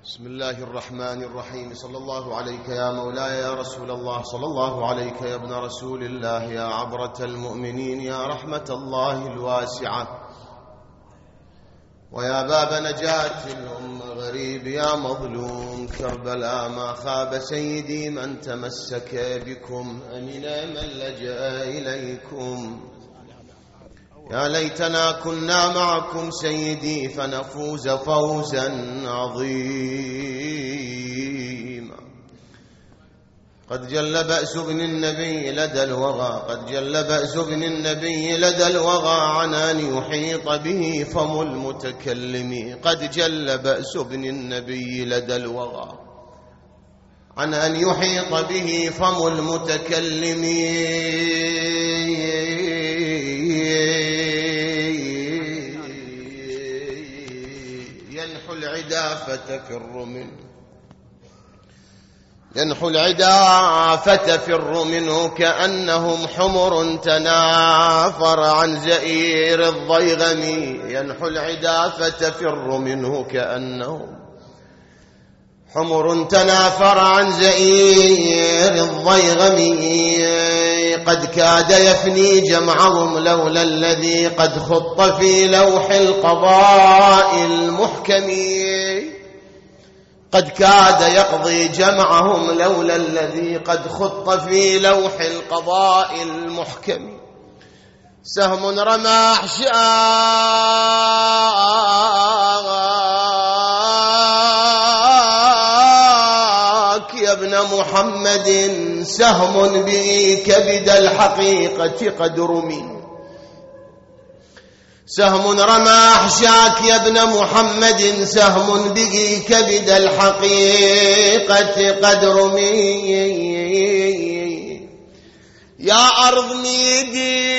بسم الله الرحمن الرحيم. صلى الله عليك يا مولاي يا رسول الله، صلى الله عليك يا ابن رسول الله، يا عبرة المؤمنين، يا رحمة الله الواسعة، ويا باب نجاة الأمة غريب يا مظلوم كربلاء. ما خاب سيدي من تمسك بكم، أمنا من لجأ إليكم. يا ليتنا كنا معكم سيدي فنفوز فوزا عظيما. قد جل بأس ابن النبي لدى الوغى، قد جل بأس ابن النبي لدى الوغى عن أن يحيط به فم المتكلم. قد جل بأس ابن النبي لدى الوغى عن أن يحيط به فم المتكلم. ينحو العدا فتفر منه كأنهم حمر تنافر عن زئير الضيغم. ينحو العدا فتفر منه كأنهم حمر تنافر عن زئير الضيغم. قد كاد يفني جمعهم لولا الذي قد خط في لوح القضاء المحكم. قد كاد يقضي جمعهم لولا الذي قد خط في لوح القضاء المحكم. سهم رمى أحشاك يا ابن محمد، سهم به كبد الحقيقة قد رمي. سهم رمى أحشاك يا ابن محمد، سهم به كبد الحقيقة قد رمي. يا أرض ميدي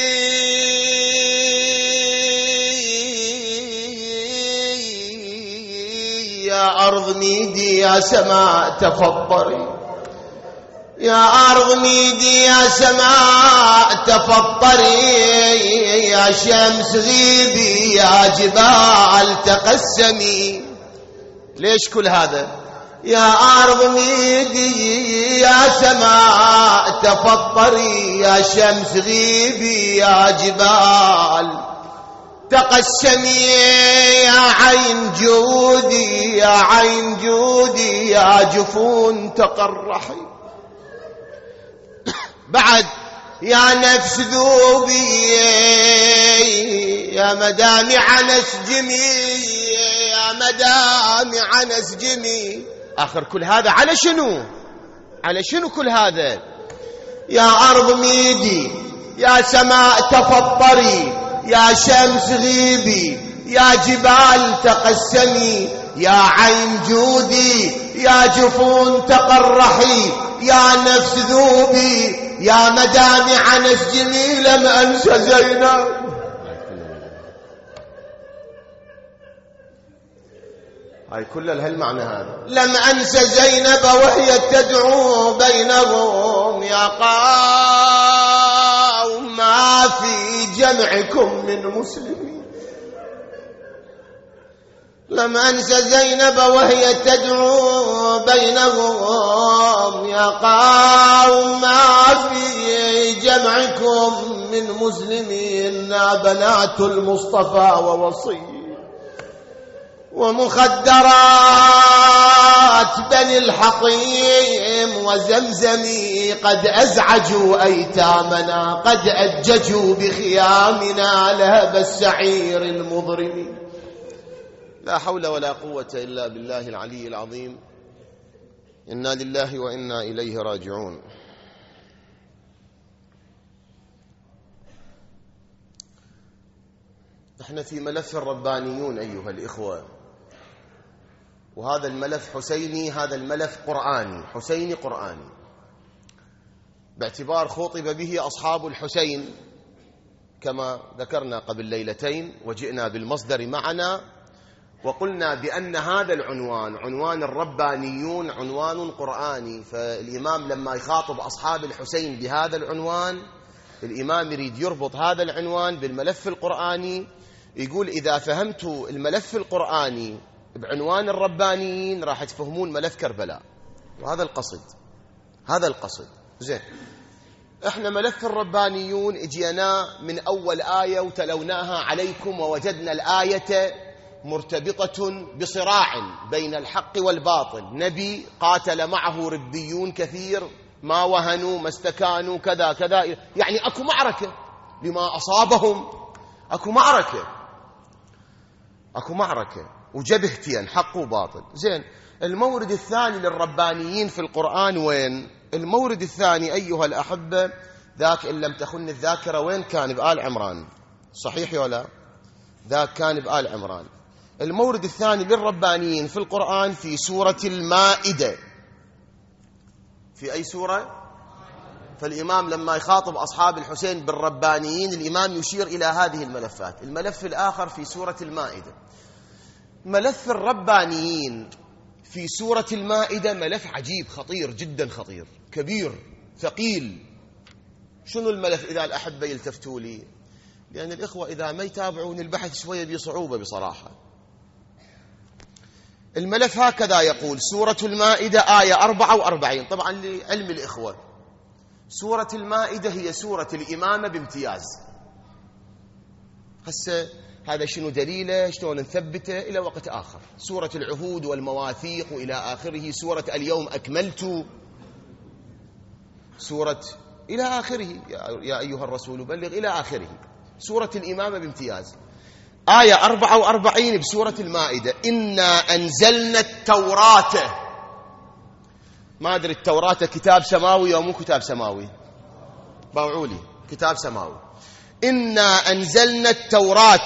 يا أرض ميدي، يا سماء تفطري. يا أرض ميدي يا سماء تفطري، يا شمس غيبي، يا جبال تقسمي. ليش كل هذا؟ يا أرض ميدي يا سماء تفطري، يا شمس غيبي، يا جبال تقسمي. يا عين جودي، يا عين جودي، يا جفون تقرحي. بعد يا نفس ذوبي، يا مدامع نسجمي، يا مدامع نسجمي. آخر كل هذا على شنو؟ على شنو كل هذا؟ يا أرض ميدي يا سماء تفطري، يا شمس غيبي، يا جبال تقسمي. يا عين جودي، يا جفون تقرحي، يا نفس ذوبي، يا مدامع نسجمي. لم أنسى زينب، هاي كل هالمعنى هذا. لم أنسى زينب وهي تدعو بينهم، يا قوم ما في جمعكم من مسلمين. لم أنسى زينب وهي تدعو بينهم، يا قوم ما في جمعكم من مسلمين. بنات المصطفى ووصي ومخدرات بني الحطيم وزمزمي قد أزعجوا أيتامنا، قد أججوا بخيامنا لهب السعير المضرم. لا حول ولا قوة إلا بالله العلي العظيم. إنا لله وإنا إليه راجعون. نحن في ملف الربانيون أيها الإخوة، وهذا الملف حسيني، هذا الملف قرآني، حسيني قرآني، باعتبار خوطب به أصحاب الحسين كما ذكرنا قبل ليلتين، وجئنا بالمصدر معنا وقلنا بأن هذا العنوان، عنوان الربانيون، عنوان قرآني. فالإمام لما يخاطب أصحاب الحسين بهذا العنوان، الإمام يريد يربط هذا العنوان بالملف القرآني. يقول إذا فهمت الملف القرآني بعنوان الربانيين راح تفهمون ملف كربلاء، وهذا القصد، هذا القصد. زين، احنا ملف الربانيون اجينا من اول آية وتلوناها عليكم، ووجدنا الآية مرتبطة بصراع بين الحق والباطل. نبي قاتل معه ربيون كثير، ما وهنوا ما استكانوا كذا كذا، يعني اكو معركة لما اصابهم، اكو معركة وجبهتين حق وباطل. زين، المورد الثاني للربانيين في القرآن وين؟ المورد الثاني أيها الأحبة، ذاك إن لم تخن الذاكرة، وين كان؟ بآل عمران، صحيح ولا؟ ذاك كان بآل عمران. المورد الثاني للربانيين في القرآن في سورة المائدة. في أي سورة؟ فالإمام لما يخاطب أصحاب الحسين بالربانيين، الإمام يشير إلى هذه الملفات. الملف الآخر في سورة المائدة، ملف الربانيين في سورة المائدة ملف عجيب، خطير جدا، خطير كبير ثقيل. شنو الملف إذا الأحبة يلتفتوا لي؟ لأن الإخوة إذا ما يتابعون البحث شوية بصعوبة بصراحة. الملف هكذا يقول: سورة المائدة آية 44. طبعا لعلم الإخوة، سورة المائدة هي سورة الإمامة بامتياز. هسه هذا شنو دليله؟ شلون نثبته؟ إلى وقت آخر. سورة العهود والمواثيق وإلى آخره، سورة اليوم أكملت، سورة إلى آخره، يا أيها الرسول بلغ إلى آخره. سورة الإمامة بامتياز. آية 44 بسورة المائدة: إنا أنزلنا التوراة. ما أدري التوراة كتاب سماوي أو مو كتاب سماوي؟ باوعولي، كتاب سماوي. إنا أنزلنا التوراة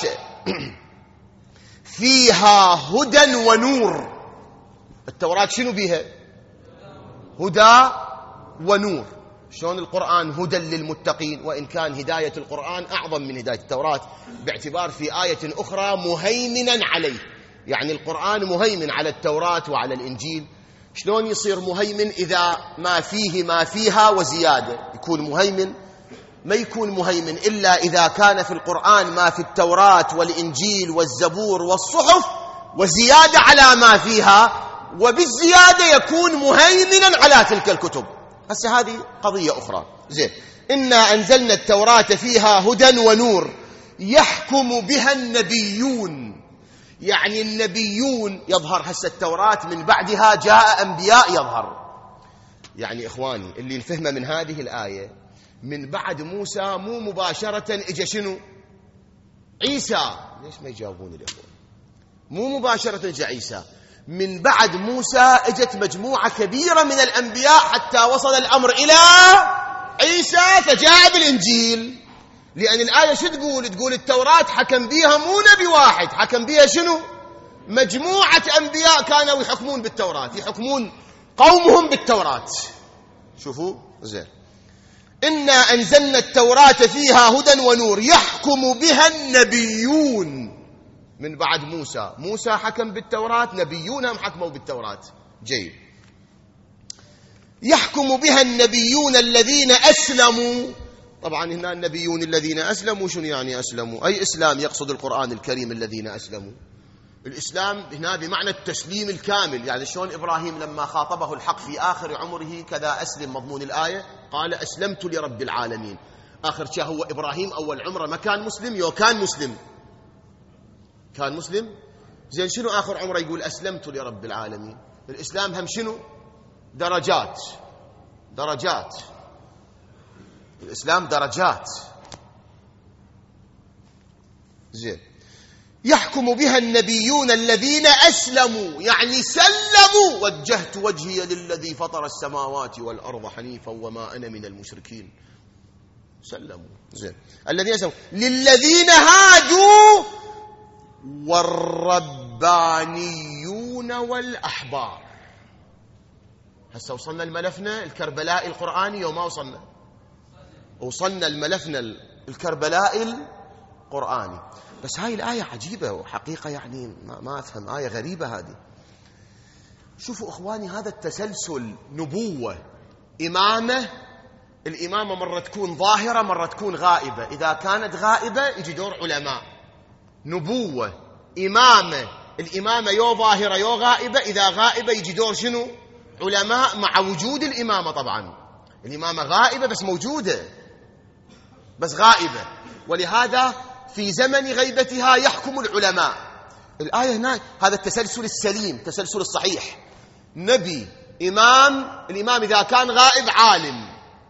فيها هدى ونور. التوراة شنو بيها؟ هدى ونور. شلون القرآن هدى للمتقين، وإن كان هداية القرآن أعظم من هداية التوراة، باعتبار في آية أخرى مهيمنا عليه، يعني القرآن مهيمن على التوراة وعلى الإنجيل. شلون يصير مهيمن إذا ما فيه ما فيها وزيادة؟ يكون مهيمن، ما يكون مهيمن إلا إذا كان في القرآن ما في التوراة والإنجيل والزبور والصحف وزيادة على ما فيها، وبالزيادة يكون مهيمنا على تلك الكتب. هسه هذه قضية أخرى. زين، إنا أنزلنا التوراة فيها هدى ونور يحكم بها النبيون، يعني النبيون يظهر. هسه التوراة من بعدها جاء أنبياء يظهر. يعني إخواني اللي نفهمه من هذه الآية، من بعد موسى مو مباشرة إجا شنو؟ عيسى. ليش ما يجاوبون الأخوة؟ مو مباشرة إجا عيسى، من بعد موسى اجت مجموعة كبيرة من الأنبياء حتى وصل الأمر إلى عيسى، فجاء بالإنجيل. لأن الآية شو تقول؟ تقول التوراة حكم بيها مو نبي واحد، حكم بيها شنو؟ مجموعة أنبياء كانوا يحكمون بالتوراة، يحكمون قومهم بالتوراة. شوفوا زين، إنا أنزلنا التوراة فيها هدى ونور يحكم بها النبيون. من بعد موسى حكم بالتوراة، نبيون هم حكموا بالتوراة. جيد. يحكم بها النبيون الذين أسلموا. طبعا هنا النبيون الذين أسلموا، شنو يعني أسلموا؟ أي إسلام يقصد القرآن الكريم الذين أسلموا؟ الإسلام هنا بمعنى التسليم الكامل. يعني شلون إبراهيم لما خاطبه الحق في آخر عمره كذا أسلم، مضمون الآية قال أسلمت لرب العالمين. آخر شيء هو إبراهيم أول عمره ما كان مسلم، يو كان مسلم، كان مسلم. زين، شنو آخر عمره يقول أسلمت لرب العالمين؟ الإسلام هم شنو؟ درجات، درجات. الإسلام درجات. زين، يحكم بها النبيون الذين أسلموا، يعني سلموا. وجهت وجهي للذي فطر السماوات والأرض حنيفا وما أنا من المشركين. سلموا. زين، الذين أسلموا. للذين هادوا والربانيون والأحبار. هسه وصلنا الملفنا الكربلاء القرآني يوم ما وصلنا الملفنا الكربلاء القرآني. بس هاي الآية عجيبة وحقيقة، يعني ما أفهم، آية غريبة هذه. شوفوا إخواني، هذا التسلسل، نبوة، إمامة. الإمامة مرة تكون ظاهرة مرة تكون غائبة. إذا كانت غائبة يجي دور علماء. نبوة، إمامة، الإمامة يو ظاهرة يو غائبة، إذا غائبة يجي دور شنو؟ علماء، مع وجود الإمامة. طبعا الإمامة غائبة بس موجودة، بس غائبة، ولهذا في زمن غيبتها يحكم العلماء. الآية هنا هذا التسلسل السليم، التسلسل الصحيح. نبي، إمام، الإمام إذا كان غائب عالم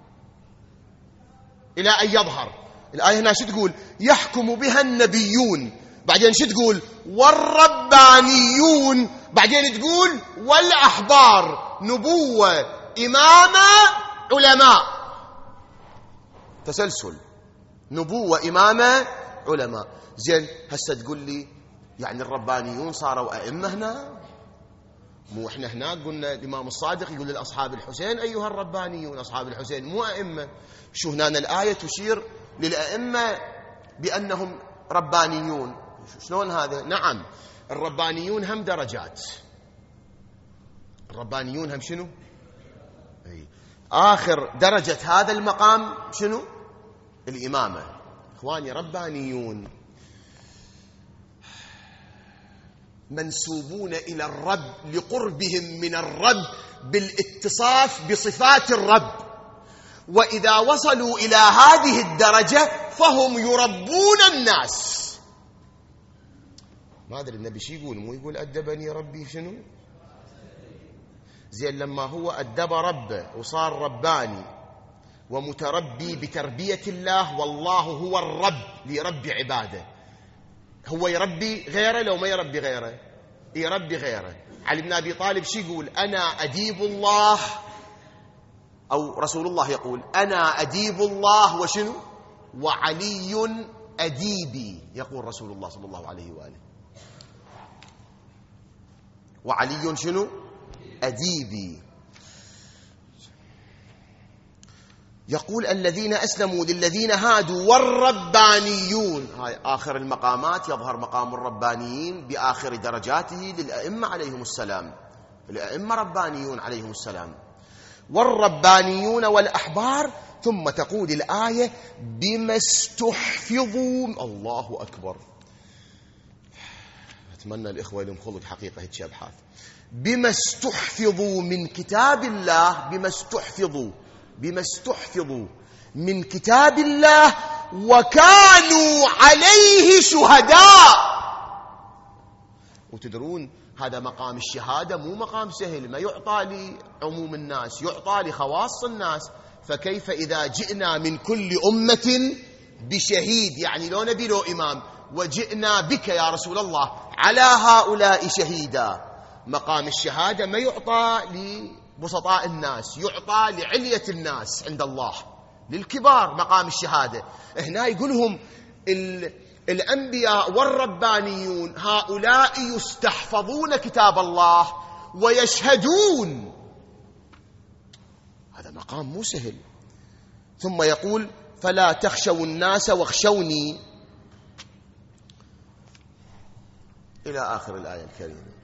إلى أن يظهر. الآية هنا شو تقول؟ يحكم بها النبيون، بعدين شو تقول؟ والربانيون، بعدين تقول والأحبار. نبوة، إمامة، علماء، تسلسل، نبوة، إمامة، علماء. زين هسه تقول لي يعني الربانيون صاروا أئمة هنا؟ مو احنا هناك قلنا الإمام الصادق يقول للأصحاب الحسين أيها الربانيون، أصحاب الحسين مو أئمة. شو هنا الآية تشير للأئمة بأنهم ربانيون؟ شلون هذا؟ نعم، الربانيون هم درجات، الربانيون هم شنو؟ آخر درجة هذا المقام شنو؟ الإمامة. إخواني، ربانيون منسوبون إلى الرب لقربهم من الرب بالاتصاف بصفات الرب، وإذا وصلوا إلى هذه الدرجة فهم يربون الناس. ما أدري النبي شو يقول، مو يقول أدبني ربي شنو؟ زين لما هو أدب ربه وصار رباني ومتربي بتربية الله، والله هو الرب لرب عباده، هو يربي غيره لو ما يربي غيره؟ يربي غيره. علي بن أبي طالب شو يقول؟ أنا أديب الله، أو رسول الله يقول أنا أديب الله وشنو؟ وعلي أديبي، يقول رسول الله صلى الله عليه وآله، وعلي شنو؟ أديبي. يقول الذين أسلموا للذين هادوا والربانيون. هاي آخر المقامات، يظهر مقام الربانيين بآخر درجاته للأئمة عليهم السلام، الأئمة ربانيون عليهم السلام. والربانيون والأحبار. ثم تقول الآية بما استحفظوا. الله أكبر، أتمنى الإخوة لهم خلق حقيقة هيك أبحاث. بما استحفظوا من كتاب الله، بما استحفظوا من كتاب الله وكانوا عليه شهداء. وتدرون هذا مقام الشهادة مو مقام سهل، ما يعطى لعموم الناس، يعطى لخواص الناس. فكيف إذا جئنا من كل أمة بشهيد، يعني لو نبي له إمام، وجئنا بك يا رسول الله على هؤلاء شهيدا. مقام الشهادة ما يعطى لبسطاء الناس، يعطى لعلية الناس عند الله، للكبار مقام الشهادة. هنا يقولهم الأنبياء والربانيون هؤلاء يستحفظون كتاب الله ويشهدون. هذا مقام مو سهل. ثم يقول فلا تخشوا الناس واخشوني، إلى آخر الآية الكريمة.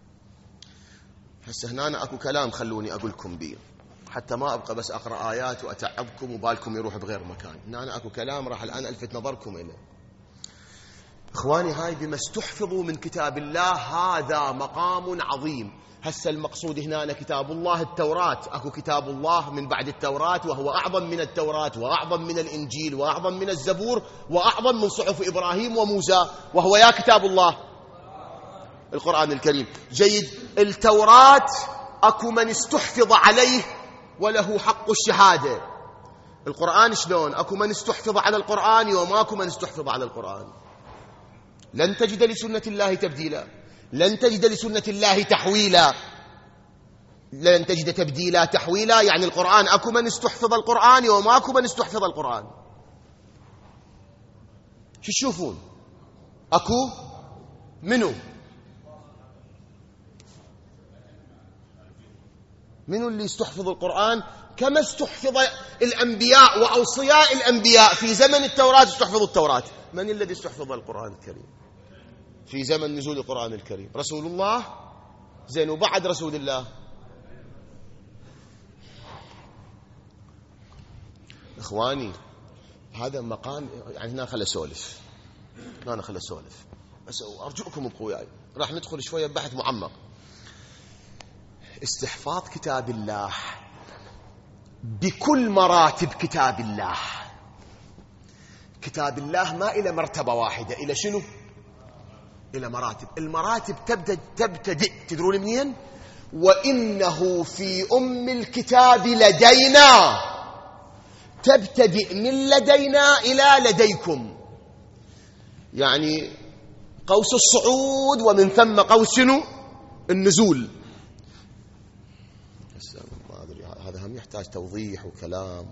هسه هنا أكو كلام خلوني أقولكم بيه حتى ما أبقى بس أقرأ آيات وأتعبكم وبالكم يروح بغير مكان. هنا أكو كلام راح الآن ألفت نظركم إليه. إخواني، هاي بما استحفظوا من كتاب الله هذا مقام عظيم. هسه المقصود هنا كتاب الله التوراة. أكو كتاب الله من بعد التوراة، وهو أعظم من التوراة وأعظم من الإنجيل وأعظم من الزبور وأعظم من صحف إبراهيم وموسى، وهو يا كتاب الله القرآن الكريم. جيد. التوراة أكو من استحفظ عليه وله حق الشهادة. القرآن شلون؟ أكو من استحفظ على القرآن وماكو من استحفظ على القرآن. لن تجد لسنة الله تبديلا، لن تجد لسنة الله تحويلا، لن تجد تبديلا تحويلا. يعني القرآن أكو من استحفظ القرآن وماكو من استحفظ القرآن. شو تشوفون؟ أكو منو اللي استحفظ القرآن كما استحفظ الأنبياء وأوصياء الأنبياء في زمن التوراة استحفظوا التوراة. من الذي استحفظ القرآن الكريم في زمن نزول القرآن الكريم؟ رسول الله. زين، وبعد رسول الله؟ إخواني هذا مقام، يعني هنا خل أسولف بس أرجوكم ابقوا وياي. راح ندخل شوية بحث معمق. استحفاظ كتاب الله بكل مراتب كتاب الله. كتاب الله ما إلى مرتبة واحدة، إلى شنو؟ إلى مراتب. المراتب تبتدئ تدرون منين؟ وإنه في أم الكتاب لدينا، تبتدئ من لدينا إلى لديكم، يعني قوس الصعود ومن ثم قوس شنو؟ النزول. ما أدري هذا هم يحتاج توضيح وكلام.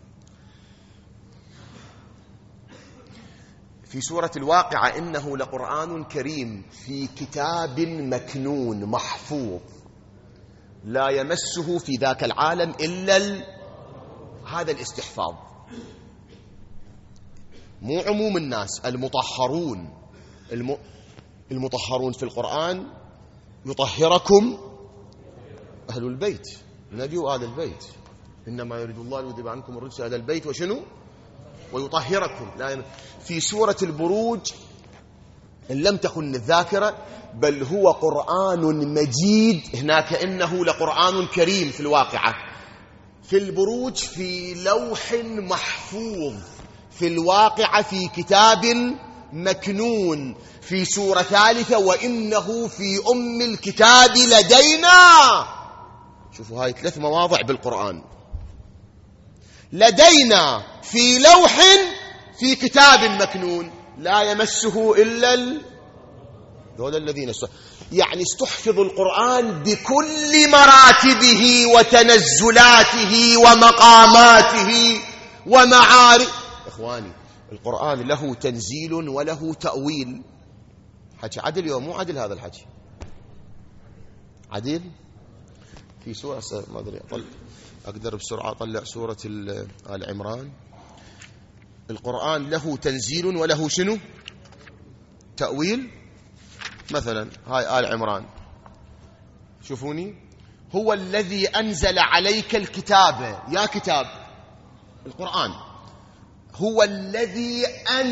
في سورة الواقعة إنه لقرآن كريم في كتاب مكنون محفوظ لا يمسه في ذاك العالم إلا هذا الاستحفاظ. مو عموم الناس، المطهرون. المطهرون في القرآن يطهركم أهل البيت، نبي وآل البيت، إنما يريد الله ليذهب عنكم الرجس أهل البيت وشنو؟ ويطهركم. في سورة البروج إن لم تخن الذاكرة بل هو قرآن مجيد، هناك إنه لقرآن كريم. في الواقعة في البروج في لوح محفوظ، في الواقعة في كتاب مكنون، في سورة ثالثة وإنه في أم الكتاب لدينا. شوفوا هاي 3 مواضع بالقرآن. لدينا، في لوح، في كتاب مكنون لا يمسه إلا دول الذين يعني استحفظ القرآن بكل مراتبه وتنزلاته ومقاماته ومعارف. إخواني القرآن له تنزيل وله تأويل. حكي عدل يوم مو عدل هذا الحكي؟ عدل. في سورة ما أدري أقدر بسرعة أطلع سورة آل عمران. القرآن له تنزيل وله شنو؟ تأويل. مثلا هاي آل عمران، شوفوني. هو الذي أنزل عليك الكتاب، يا كتاب القرآن، هو الذي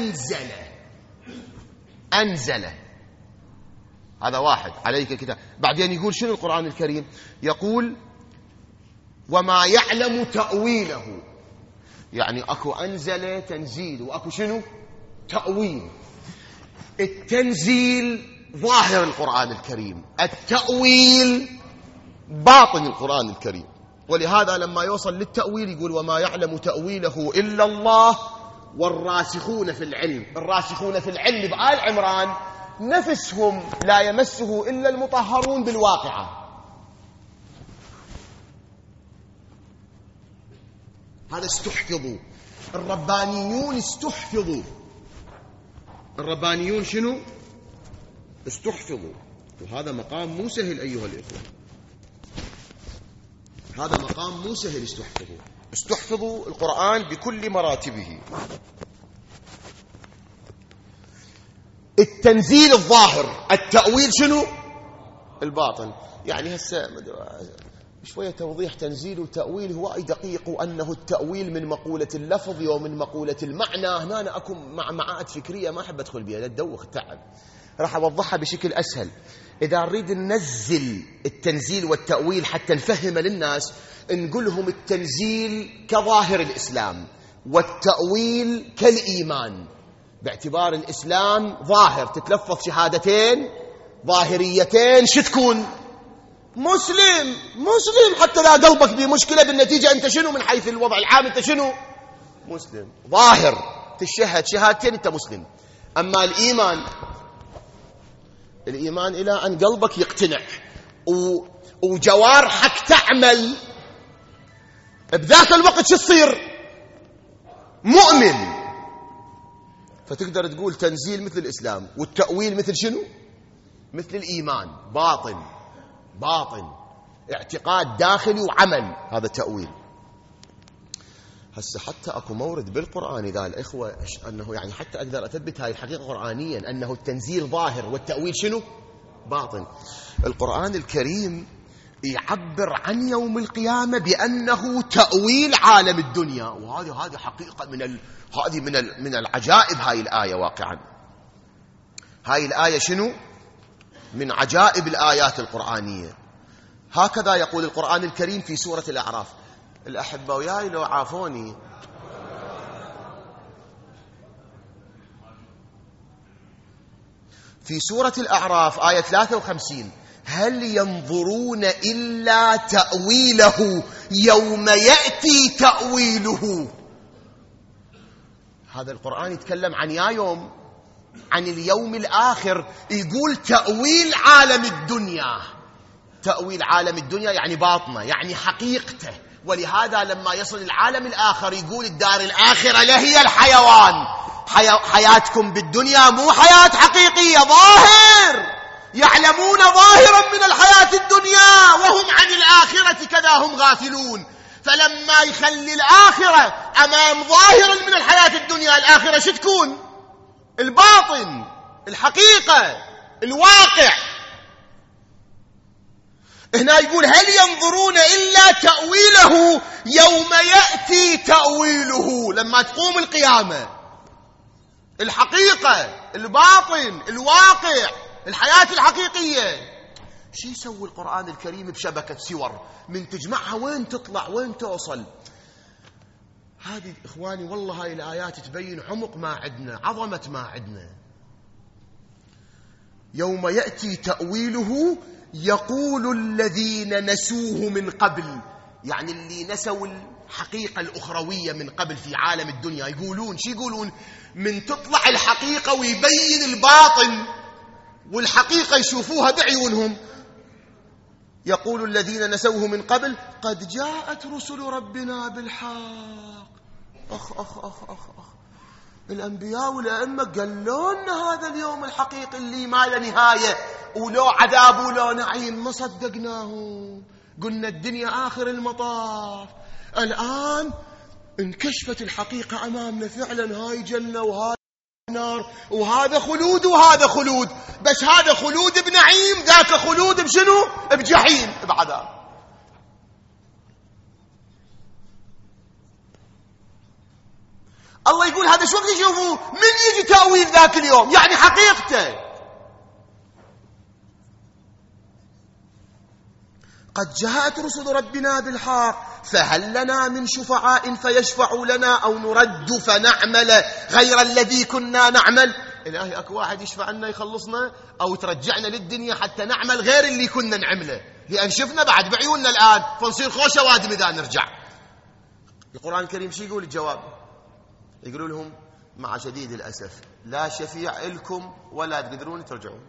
أنزل هذا واحد عليك الكتاب. بعدين يقول شنو القرآن الكريم؟ يقول وما يعلم تأويله، يعني أكو أنزل تنزيل وأكو شنو؟ تأويل. التنزيل ظاهر القرآن الكريم، التأويل باطن القرآن الكريم. ولهذا لما يوصل للتأويل يقول وما يعلم تأويله إلا الله والراسخون في العلم. الراسخون في العلم بآل عمران نفسهم لا يمسه إلا المطهرون بالواقعة. هذا استحفظوا. الربانيون استحفظوا. الربانيون شنو؟ استحفظوا. وهذا مقام مو سهل أيها الإخوة، هذا مقام مو سهل. استحفظوا القرآن بكل مراتبه. التنزيل الظاهر، التأويل شنو؟ الباطن. يعني هسه شوية توضيح. تنزيل وتأويل هو دقيق، وأنه التأويل من مقولة اللفظ ومن مقولة المعنى. هنا أنا أكو معاد فكرية ما أحب أدخل بها، لا تدوخ التعب، راح أوضحها بشكل أسهل. إذا نريد ننزل التنزيل والتأويل حتى نفهم للناس، نقولهم التنزيل كظاهر الإسلام والتأويل كالإيمان، باعتبار الإسلام ظاهر، تتلفظ شهادتين ظاهريتين شو تكون؟ مسلم. حتى لا قلبك بمشكلة بالنتيجة أنت شنو من حيث الوضع العام؟ أنت شنو؟ مسلم. ظاهر تشهد شهادتين أنت مسلم. أما الإيمان إلى أن قلبك يقتنع وجوارحك تعمل، بذاك الوقت شو تصير؟ مؤمن. فتقدر تقول تنزيل مثل الإسلام والتأويل مثل شنو؟ مثل الإيمان. باطن اعتقاد داخلي وعمل، هذا تأويل. هسه حتى اكو مورد بالقرآن إذا الإخوة أنه يعني حتى أقدر أثبت هاي الحقيقة قرآنيا، أنه التنزيل ظاهر والتأويل شنو؟ باطن. القرآن الكريم يعبر عن يوم القيامة بأنه تأويل عالم الدنيا، وهذه حقيقة من العجائب. هاي الآية واقعا، هاي الآية شنو؟ من عجائب الآيات القرآنية. هكذا يقول القرآن الكريم في سورة الأعراف. الأحبة وياي لو عافوني، في سورة الأعراف آية 53: هل ينظرون إلا تأويله يوم يأتي تأويله. هذا القرآن يتكلم عن يوم، عن اليوم الآخر، يقول تأويل عالم الدنيا. تأويل عالم الدنيا يعني باطنه، يعني حقيقته. ولهذا لما يصل العالم الآخر يقول الدار الآخرة لهي الحيوان. حياتكم بالدنيا مو حياة حقيقية، ظاهر، يعلمون ظاهرا من الحياة الدنيا وهم عن الآخرة كذا هم غافلون. فلما يخلي الآخرة أمام ظاهرا من الحياة الدنيا، الآخرة شو تكون؟ الباطن، الحقيقة، الواقع. هنا يقول هل ينظرون إلا تأويله يوم يأتي تأويله، لما تقوم القيامة. الحقيقة، الباطن، الواقع، الحياة الحقيقية. شو يسوي القرآن الكريم بشبكة سور من تجمعها وين تطلع وين توصل؟ هذه إخواني والله هاي الآيات تبين عمق ما عندنا، عظمة ما عندنا. يوم يأتي تأويله يقول الذين نسوه من قبل، يعني اللي نسوا الحقيقة الأخروية من قبل في عالم الدنيا، يقولون شو يقولون؟ من تطلع الحقيقة ويبين الباطن والحقيقة يشوفوها بعيونهم. يقول الذين نسوه من قبل قد جاءت رسل ربنا بالحق. أخ أخ أخ أخ أخ، الأنبياء والأئمة قالوا لنا هذا اليوم الحقيقي اللي ما له نهاية، ولو عذاب ولو نعيم ما صدقناه، قلنا الدنيا آخر المطاف. الآن انكشفت الحقيقة أمامنا، فعلا هاي جنة وهاي نار، وهذا خلود وهذا خلود، بس هذا خلود بنعيم، ذاك خلود بشنو؟ بجحيم، بعذاب. الله يقول هذا شو وقت يشوفوه؟ من يجي تأويل ذاك اليوم، يعني حقيقته. قد جاءت رسل ربنا بالحق فهل لنا من شفعاء فيشفعوا لنا أو نرد فنعمل غير الذي كنا نعمل. إلهي أكو واحد يشفع لنا يخلصنا أو ترجعنا للدنيا حتى نعمل غير اللي كنا نعمله، لأن شفنا بعد بعيوننا الآن فنصير خوش وادم إذا نرجع. القرآن الكريم شو يقول الجواب؟ يقولوا لهم مع شديد الأسف لا شفيع لكم ولا تقدرون ترجعون،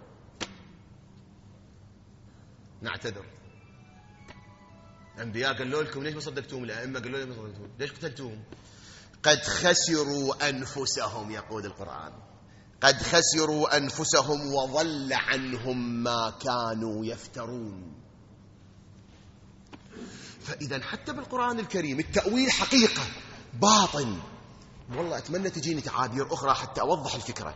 نعتذر. الأنبياء قالوا لكم ليش ما صدقتوهم؟ الأئمة قالوا لهم ما صدقتوهم، ليش قتلتوهم؟ قد خسروا أنفسهم، يقول القرآن قد خسروا أنفسهم وضل عنهم ما كانوا يفترون. فإذا حتى بالقرآن الكريم التأويل حقيقة، باطن. والله أتمنى تجيني تعابير أخرى حتى أوضح الفكرة.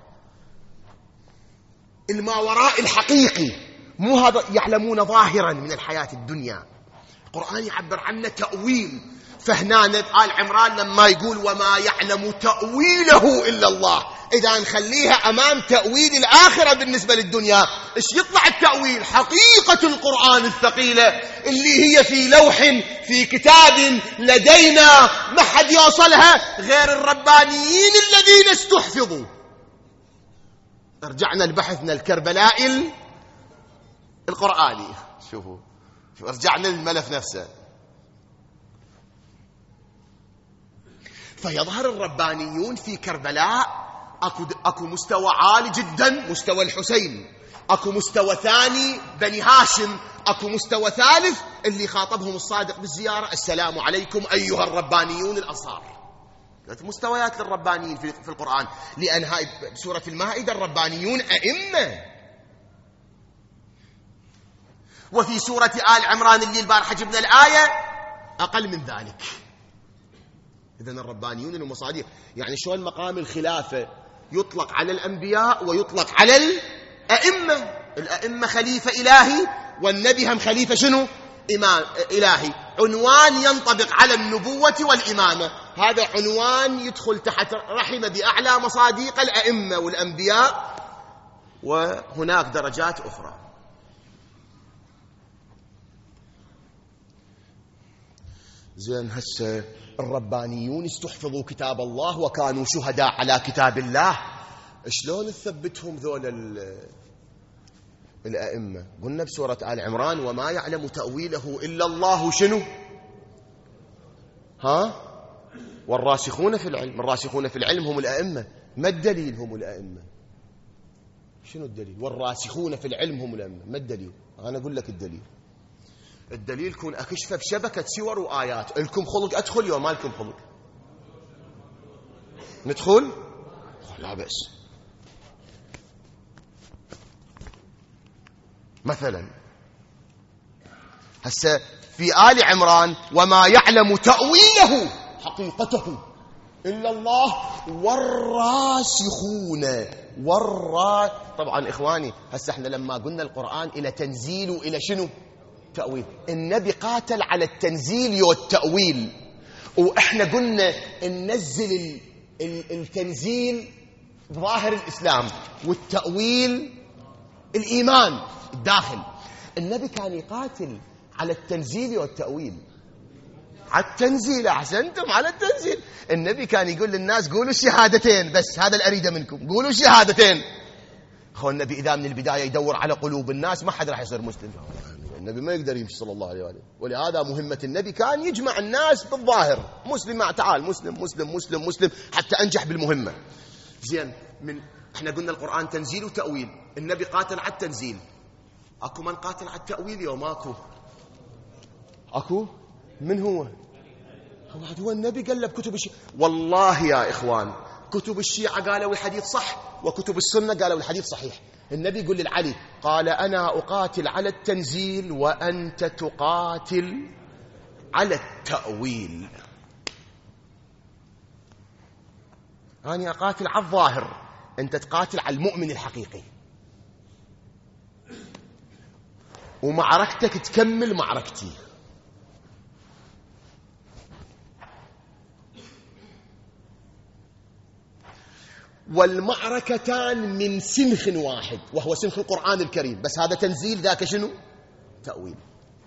الماوراء الحقيقي، مو هذا يعلمون ظاهرا من الحياة الدنيا. القرآن يعبر عنه تأويل. فهنا آل عمران لما يقول وما يعلم تأويله إلا الله، إذا نخليها أمام تأويل الآخرة بالنسبة للدنيا، إيش يطلع التأويل؟ حقيقة القرآن الثقيلة اللي هي في لوح في كتاب لدينا ما حد يوصلها غير الربانيين الذين استحفظوا. رجعنا لبحثنا الكربلائي القرآني، شوفوا رجعنا للملف نفسه. فيظهر الربانيون في كربلاء أكو مستوى عالي جدا، مستوى الحسين، أكو مستوى ثاني بني هاشم، أكو مستوى ثالث اللي خاطبهم الصادق بالزيارة السلام عليكم أيها الربانيون الأنصار. مستويات للربانيين في القرآن، لأن هاي سورة المائدة الربانيون أئمة. وفي سورة آل عمران اللي البارحة جبنا الآية أقل من ذلك. إذن الربانيون المصادق، يعني شلون مقام الخلافة يطلق على الأنبياء ويطلق على الأئمة. الأئمة خليفة إلهي والنبي هم خليفة شنو؟ إمام إلهي. عنوان ينطبق على النبوة والإمامة، هذا عنوان يدخل تحت رحمة بأعلى مصادق الأئمة والأنبياء، وهناك درجات أخرى. زين هسه الربانيون استحفظوا كتاب الله وكانوا شهداء على كتاب الله، شلون نثبتهم ذول الأئمة؟ قلنا بسورة آل عمران وما يعلم تأويله إلا الله شنو؟ والراسخون في العلم. الراسخون في العلم هم الأئمة. ما الدليل هم الأئمة؟ شنو الدليل؟ والراسخون في العلم هم الأئمة. ما الدليل؟ أنا أقول لك الدليل. الدليل كون أكشفه بشبكة سور وآيات. لكم خلق أدخل يوم ما لكم خلق؟ ندخل؟ لا بأس. مثلا هسه في آل عمران وما يعلم تأويله حقيقته إلا الله والراسخون طبعا إخواني هسه احنا لما قلنا القرآن إلى تنزيل وإلى شنو تأويل، النبي قاتل على التنزيل والتأويل، وإحنا قلنا ننزل التنزيل ظاهر الإسلام والتأويل الإيمان الداخل. النبي كان يقاتل على التنزيل والتأويل. على التنزيل أحسنتم، على التنزيل. النبي كان يقول للناس قولوا الشهادتين بس، هذا الأريد منكم، قولوا الشهادتين. أخو النبي إذا من البداية يدور على قلوب الناس ما حد راح يصير مسلم. النبي ما يقدر يمشي صلى الله عليه وآله، ولهذا مهمة النبي كان يجمع الناس بالظاهر، مسلم تعال مسلم مسلم مسلم مسلم حتى أنجح بالمهمة. زين احنا قلنا القرآن تنزيل وتأويل، النبي قاتل على التنزيل. اكو من قاتل على التأويل يوم اكو من هو النبي قال بكتب الشيعة. والله يا إخوان كتب الشيعة قالوا الحديث صح، وكتب السنة قالوا الحديث صحيح. النبي يقول للعلي قال أنا أقاتل على التنزيل وأنت تقاتل على التأويل. أنا أقاتل على الظاهر، أنت تقاتل على المؤمن الحقيقي، ومعركتك تكمل معركتي. والمعركتان من سنخ واحد وهو سنخ القرآن الكريم، بس هذا تنزيل ذاك شنو تأويل.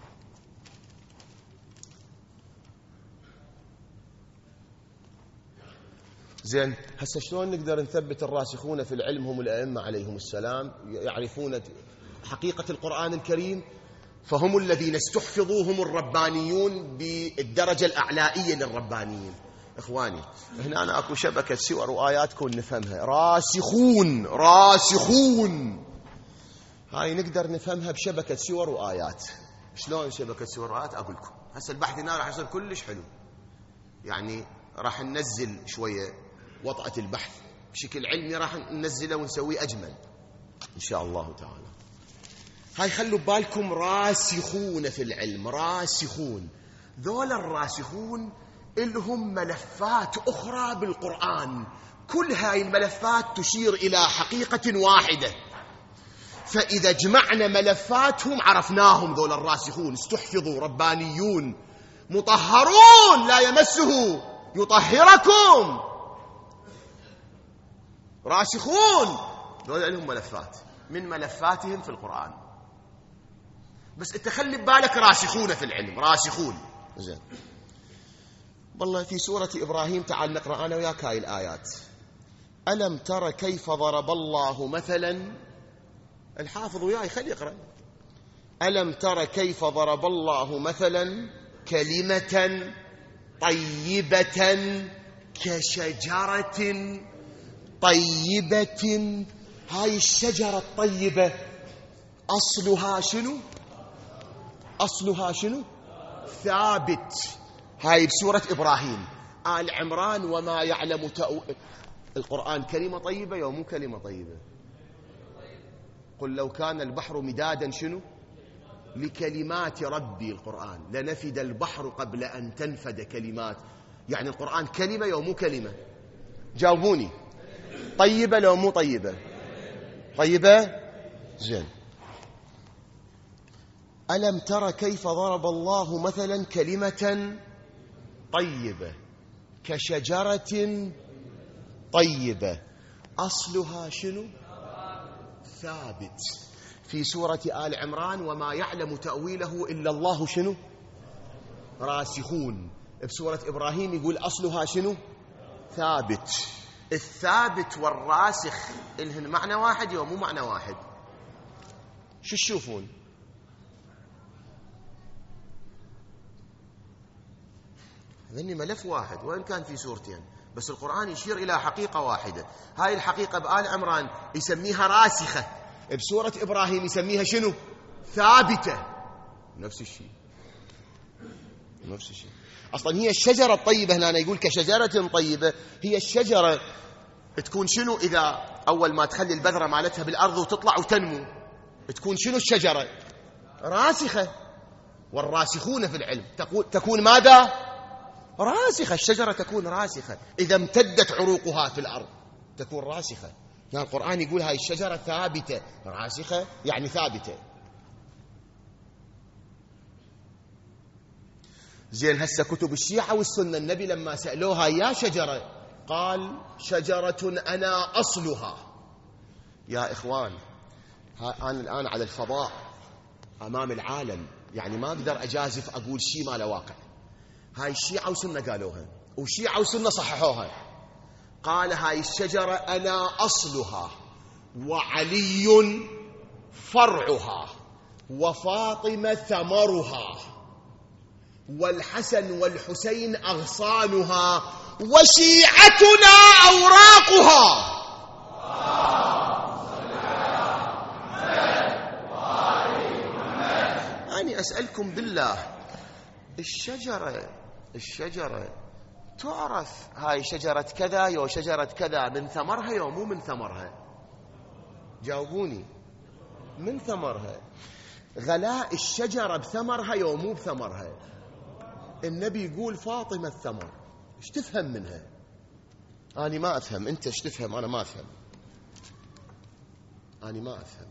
زين هسه شلون نقدر نثبت الراسخون في العلم هم الأئمة عليهم السلام يعرفون حقيقة القرآن الكريم؟ فهم الذين استحفظوا، هم الربانيون بالدرجة الأعلائية للربانيين. إخواني هنا أنا أكو شبكة سور وآيات كون نفهمها. راسخون هاي نقدر نفهمها بشبكة سور وآيات. شلون شبكة سور وآيات؟ أقول لكم هسه البحث هنا راح يصير كلش حلو، يعني راح ننزل شوية وطأة البحث بشكل علمي، راح ننزله ونسويه أجمل إن شاء الله تعالى. هاي خلوا بالكم راسخون في العلم. راسخون ذول الراسخون لهم ملفات أخرى بالقرآن، كل هاي الملفات تشير إلى حقيقة واحدة، فإذا جمعنا ملفاتهم عرفناهم. ذول الراسخون استحفظوا، ربانيون مطهرون لا يمسه يطهركم. راسخون ذول لهم ملفات من ملفاتهم في القرآن، بس انت خلي ببالك راسخون في العلم. راسخون زين. والله في سورة إبراهيم تعال نقرأ أنا وياك هاي الآيات. ألم تر كيف ضرب الله مثلا، الحافظ وياي خلي يقرأ. ألم تر كيف ضرب الله مثلا كلمة طيبة كشجرة طيبة. هاي الشجرة الطيبة أصلها شنو؟ أصلها شنو؟ ثابت. هاي بسورة إبراهيم. آل عمران وما يعلم القرآن كلمة طيبة يوم مو كلمة طيبة. قل لو كان البحر مدادا شنو لكلمات ربي، القرآن لنفد البحر قبل أن تنفد كلمات. يعني القرآن كلمة يوم مو كلمة؟ جاوبوني. طيبة لو مو طيبة؟ طيبة. زين. ألم تر كيف ضرب الله مثلا كلمة طيبة كشجرة طيبة أصلها شنو؟ ثابت. في سورة آل عمران وما يعلم تأويله إلا الله شنو؟ راسخون. بسورة إبراهيم يقول أصلها شنو؟ ثابت. الثابت والراسخ إلهن معنى واحد يوم مو معنى واحد؟ شو تشوفون؟ هذني ملف واحد وإن كان في سورتين، بس القرآن يشير إلى حقيقة واحدة. هاي الحقيقة بآل عمران يسميها راسخة، بسورة إبراهيم يسميها شنو؟ ثابتة. نفس الشيء، نفس الشيء. أصلا هي الشجرة الطيبة هنا يقول كشجرة طيبة، هي الشجرة تكون شنو إذا أول ما تخلي البذرة مالتها بالأرض وتطلع وتنمو، تكون شنو الشجرة؟ راسخة. والراسخون في العلم تكون ماذا؟ راسخة. الشجرة تكون راسخة إذا امتدت عروقها في الأرض تكون راسخة. يعني القرآن يقول هاي الشجرة ثابتة، راسخة يعني ثابتة. زين هسه كتب الشيعة والسنة النبي لما سألوها يا شجرة قال شجرة أنا أصلها. يا إخوان أنا الآن على الفضاء أمام العالم، يعني ما أقدر أجازف أقول شيء ما له واقع. هاي الشيعة وسنة قالوها، وشيعة وسنة صححوها. قال هاي الشجرة أنا أصلها، وعلي فرعها، وفاطمة ثمرها، والحسن والحسين أغصانها، وشيعتنا أوراقها. أنا أسألكم بالله، الشجرة تعرف هاي شجرة كذا يو شجرة كذا من ثمرها يو مو من ثمرها؟ جاوبوني. من ثمرها. غلاء الشجرة بثمرها يو مو بثمرها؟ النبي يقول فاطمة الثمر. ايش تفهم منها؟ أنا ما أفهم. أنت ايش تفهم؟ أنا ما أفهم. أنا ما أفهم.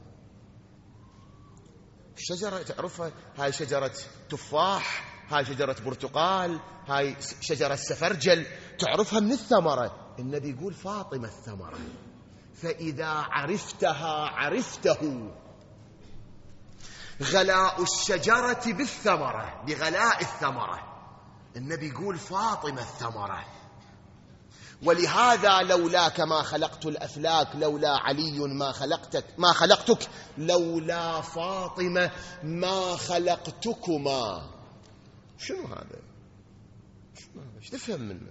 الشجرة تعرفها، هاي شجرة تفاح، هاي شجرة برتقال، هاي شجرة سفرجل، تعرفها من الثمرة. النبي يقول فاطمة الثمرة، فإذا عرفتها عرفته. غلاء الشجرة بالثمرة، بغلاء الثمرة. النبي يقول فاطمة الثمرة. ولهذا لولاك ما خلقت الأفلاك، لولا علي ما خلقتك، لولا فاطمة ما خلقتكما. شنو هذا؟ ايش تفهم منه؟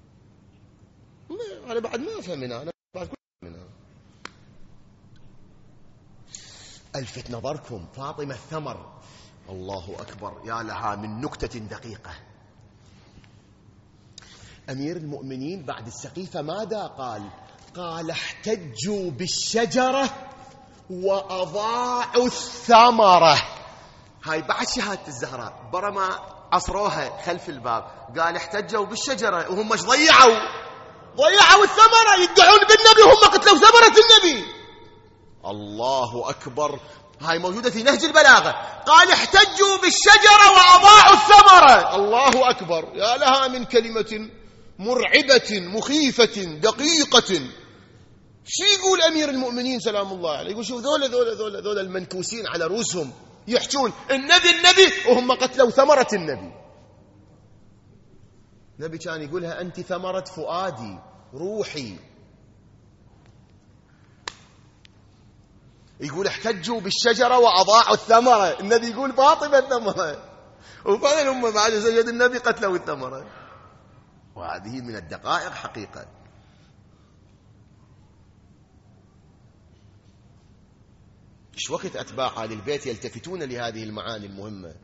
أنا بعد ما أفهم منها، أنا بعد كل منها. ألفت نظركم فاطمة الثمر، الله أكبر، يا لها من نكتة دقيقة. أمير المؤمنين بعد السقيفة ماذا قال؟ قال احتجوا بالشجرة وأضاعوا الثمرة. هاي بعد شهادة الزهراء برما عصروها خلف الباب، قال احتجوا بالشجرة وهم ايش ضيعوا الثمرة، يدعون بالنبي وهم قتلوا ثمرة النبي. الله أكبر. هاي موجودة في نهج البلاغة. قال احتجوا بالشجرة وأضاعوا الثمرة. الله أكبر، يا لها من كلمة مرعبة مخيفة دقيقة. شو يقول أمير المؤمنين سلام الله عليه؟ يقول شوف ذول المنكوسين على رؤوسهم يحجون النبي وهم قتلوا ثمرة النبي. النبي كان يقولها أنت ثمرة فؤادي روحي. يقول احتجوا بالشجرة وأضاعوا الثمرة. النبي يقول فاطمة الثمرة، وفعلا هم بعد سجد النبي قتلوا الثمرة. وهذه من الدقائق حقيقة. ايش وقت أتباع آل البيت يلتفتون لهذه المعاني المهمة.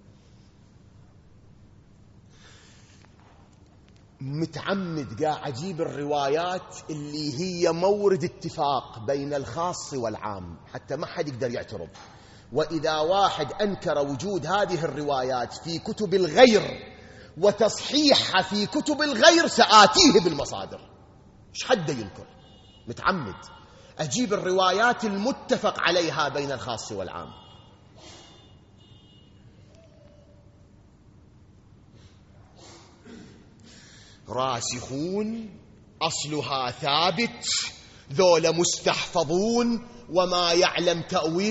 متعمد قاعد أجيب الروايات اللي هي مورد اتفاق بين الخاص والعام حتى ما حد يقدر يعترض. وإذا واحد أنكر وجود هذه الروايات في كتب الغير وتصحيحها في كتب الغير سآتيه بالمصادر. ايش حد ينكر؟ متعمد أجيب الروايات المتفق عليها بين الخاص والعام. راسخون أصلها ثابت، ذول مستحفظون، وما يعلم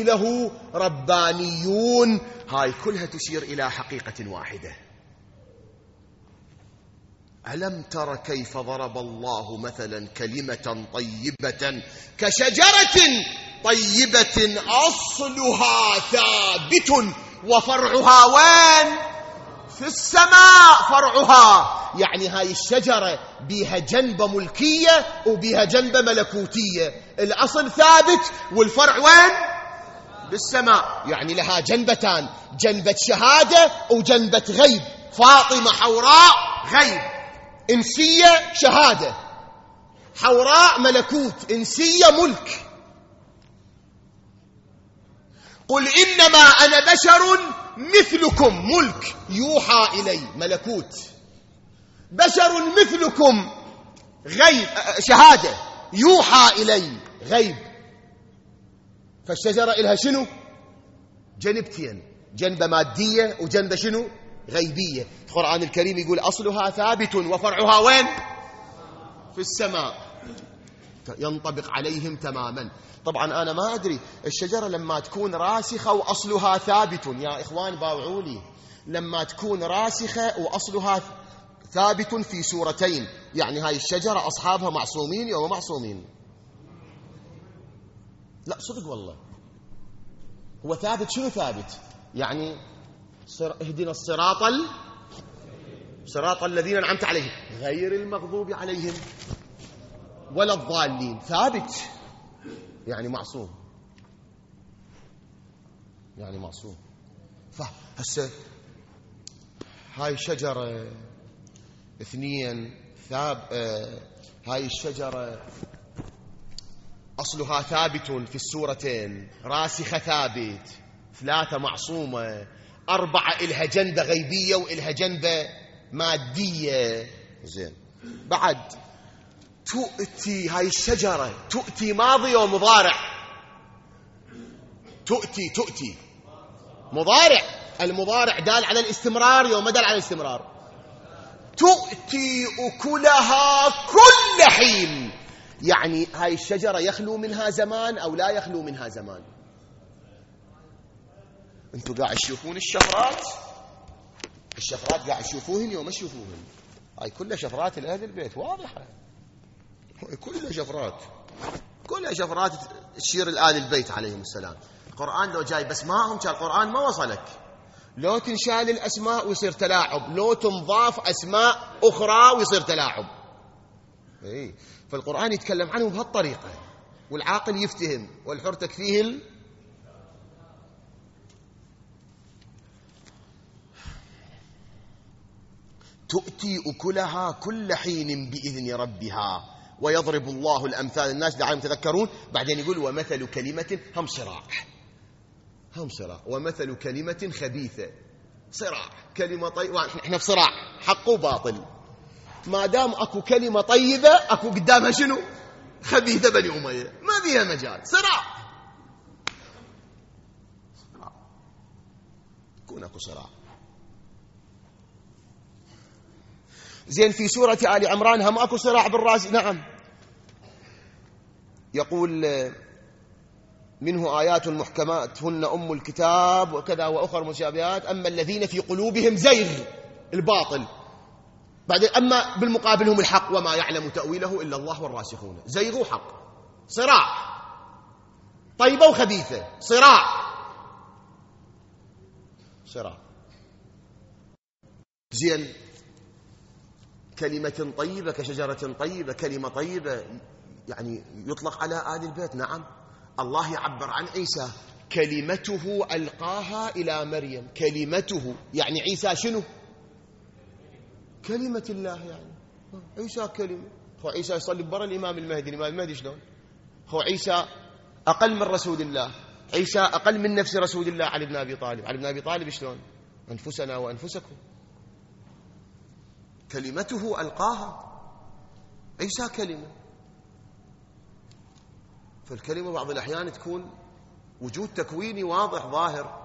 تأويله ربانيون. هاي كلها تشير إلى حقيقة واحدة. ألم تر كيف ضرب الله مثلا كلمة طيبة كشجرة طيبة أصلها ثابت وفرعها وين؟ في السماء. فرعها يعني هاي الشجرة بيها جنبة ملكية وبيها جنبة ملكوتية. الأصل ثابت والفرع وين؟ بالسماء. يعني لها جنبتان، جنبة شهادة وجنبة غيب. فاطمة حوراء غيب، إنسية شهادة. حوراء ملكوت، إنسية ملك. قل إنما أنا بشر مثلكم، ملك، يوحى إلي، ملكوت. بشر مثلكم، غيب، شهادة، يوحى إلي، غيب. فالشجرة إلها شنو؟ جنبتين، جنبة مادية وجنبة شنو؟ غيبية. القرآن الكريم يقول أصلها ثابت وفرعها وين؟ في السماء. ينطبق عليهم تماما. طبعا أنا ما أدري الشجرة لما تكون راسخة وأصلها ثابت، يا إخوان باوعوا لي، لما تكون راسخة وأصلها ثابت في سورتين، يعني هاي الشجرة أصحابها معصومين أو معصومين؟ لا صدق والله. هو ثابت. شنو ثابت؟ يعني اهدنا صراط الذين أنعمت عليهم غير المغضوب عليهم ولا الضالين. ثابت يعني معصوم، يعني معصوم. فهسه هاي شجرة اثنين هاي الشجرة أصلها ثابت في السورتين، راسخة ثابت، ثلاثة معصومة، أربعة إلها جنبة غيبية وإلها جنبة مادية. زين، بعد تؤتي هاي الشجرة تؤتي ماضي ومضارع. تؤتي مضارع، المضارع دال على الاستمرار يوم دال على الاستمرار. تؤتي أكلها كل حين، يعني هاي الشجرة يخلو منها زمان أو لا يخلو منها زمان؟ انتوا قاعد تشوفون الشفرات قاعد تشوفوهن يوم ما تشوفوهن. هاي كلها شفرات الأهل البيت، واضحة، كلها شفرات تشير الآل البيت عليهم السلام. القرآن لو جاي بس معهم كان القرآن ما وصلك. لو تنشال الأسماء ويصير تلاعب، لو تنضاف أسماء أخرى ويصير تلاعب. فالقرآن يتكلم عنه بهالطريقة، والعاقل يفتهم والحر تكفيه تؤتي أكلها كل حين بإذن ربها ويضرب الله الأمثال الناس دعاهم يتذكرون. بعدين يقول ومثل كلمة هم صراع، ومثل كلمة خبيثة. صراع، كلمة طيبة، احنا في صراع حق وباطل. ما دام اكو كلمة طيبة اكو قدامها شنو؟ خبيثة بني أمية، ما فيها مجال. صراع، يكون اكو صراع. زين، في سورة آل عمران هم اكو صراع بالراس. نعم، يقول منه آيات محكمات هن أم الكتاب وكذا وأخر مشابهات، أما الذين في قلوبهم زيغ، الباطل. بعدين أما بالمقابل هم الحق وما يعلم تأويله إلا الله والراسخون. زيغ وحق، صراع، طيبة وخبيثة، صراع. زين، كلمة طيبة كشجرة طيبة، كلمة طيبة يعني يطلق على آل البيت. نعم، الله يعبر عن عيسى كلمته ألقاها إلى مريم. كلمته يعني عيسى شنو؟ كلمة الله، يعني عيسى كلمة. هو عيسى يصلي برا الإمام المهدي. الإمام المهدي شلون؟ هو عيسى أقل من رسول الله، عيسى أقل من نفس رسول الله علي بن أبي طالب. علي بن أبي طالب شلون؟ أنفسنا وأنفسكم. كلمته ألقاها، عيسى كلمة. فالكلمة بعض الأحيان تكون وجود تكويني واضح ظاهر،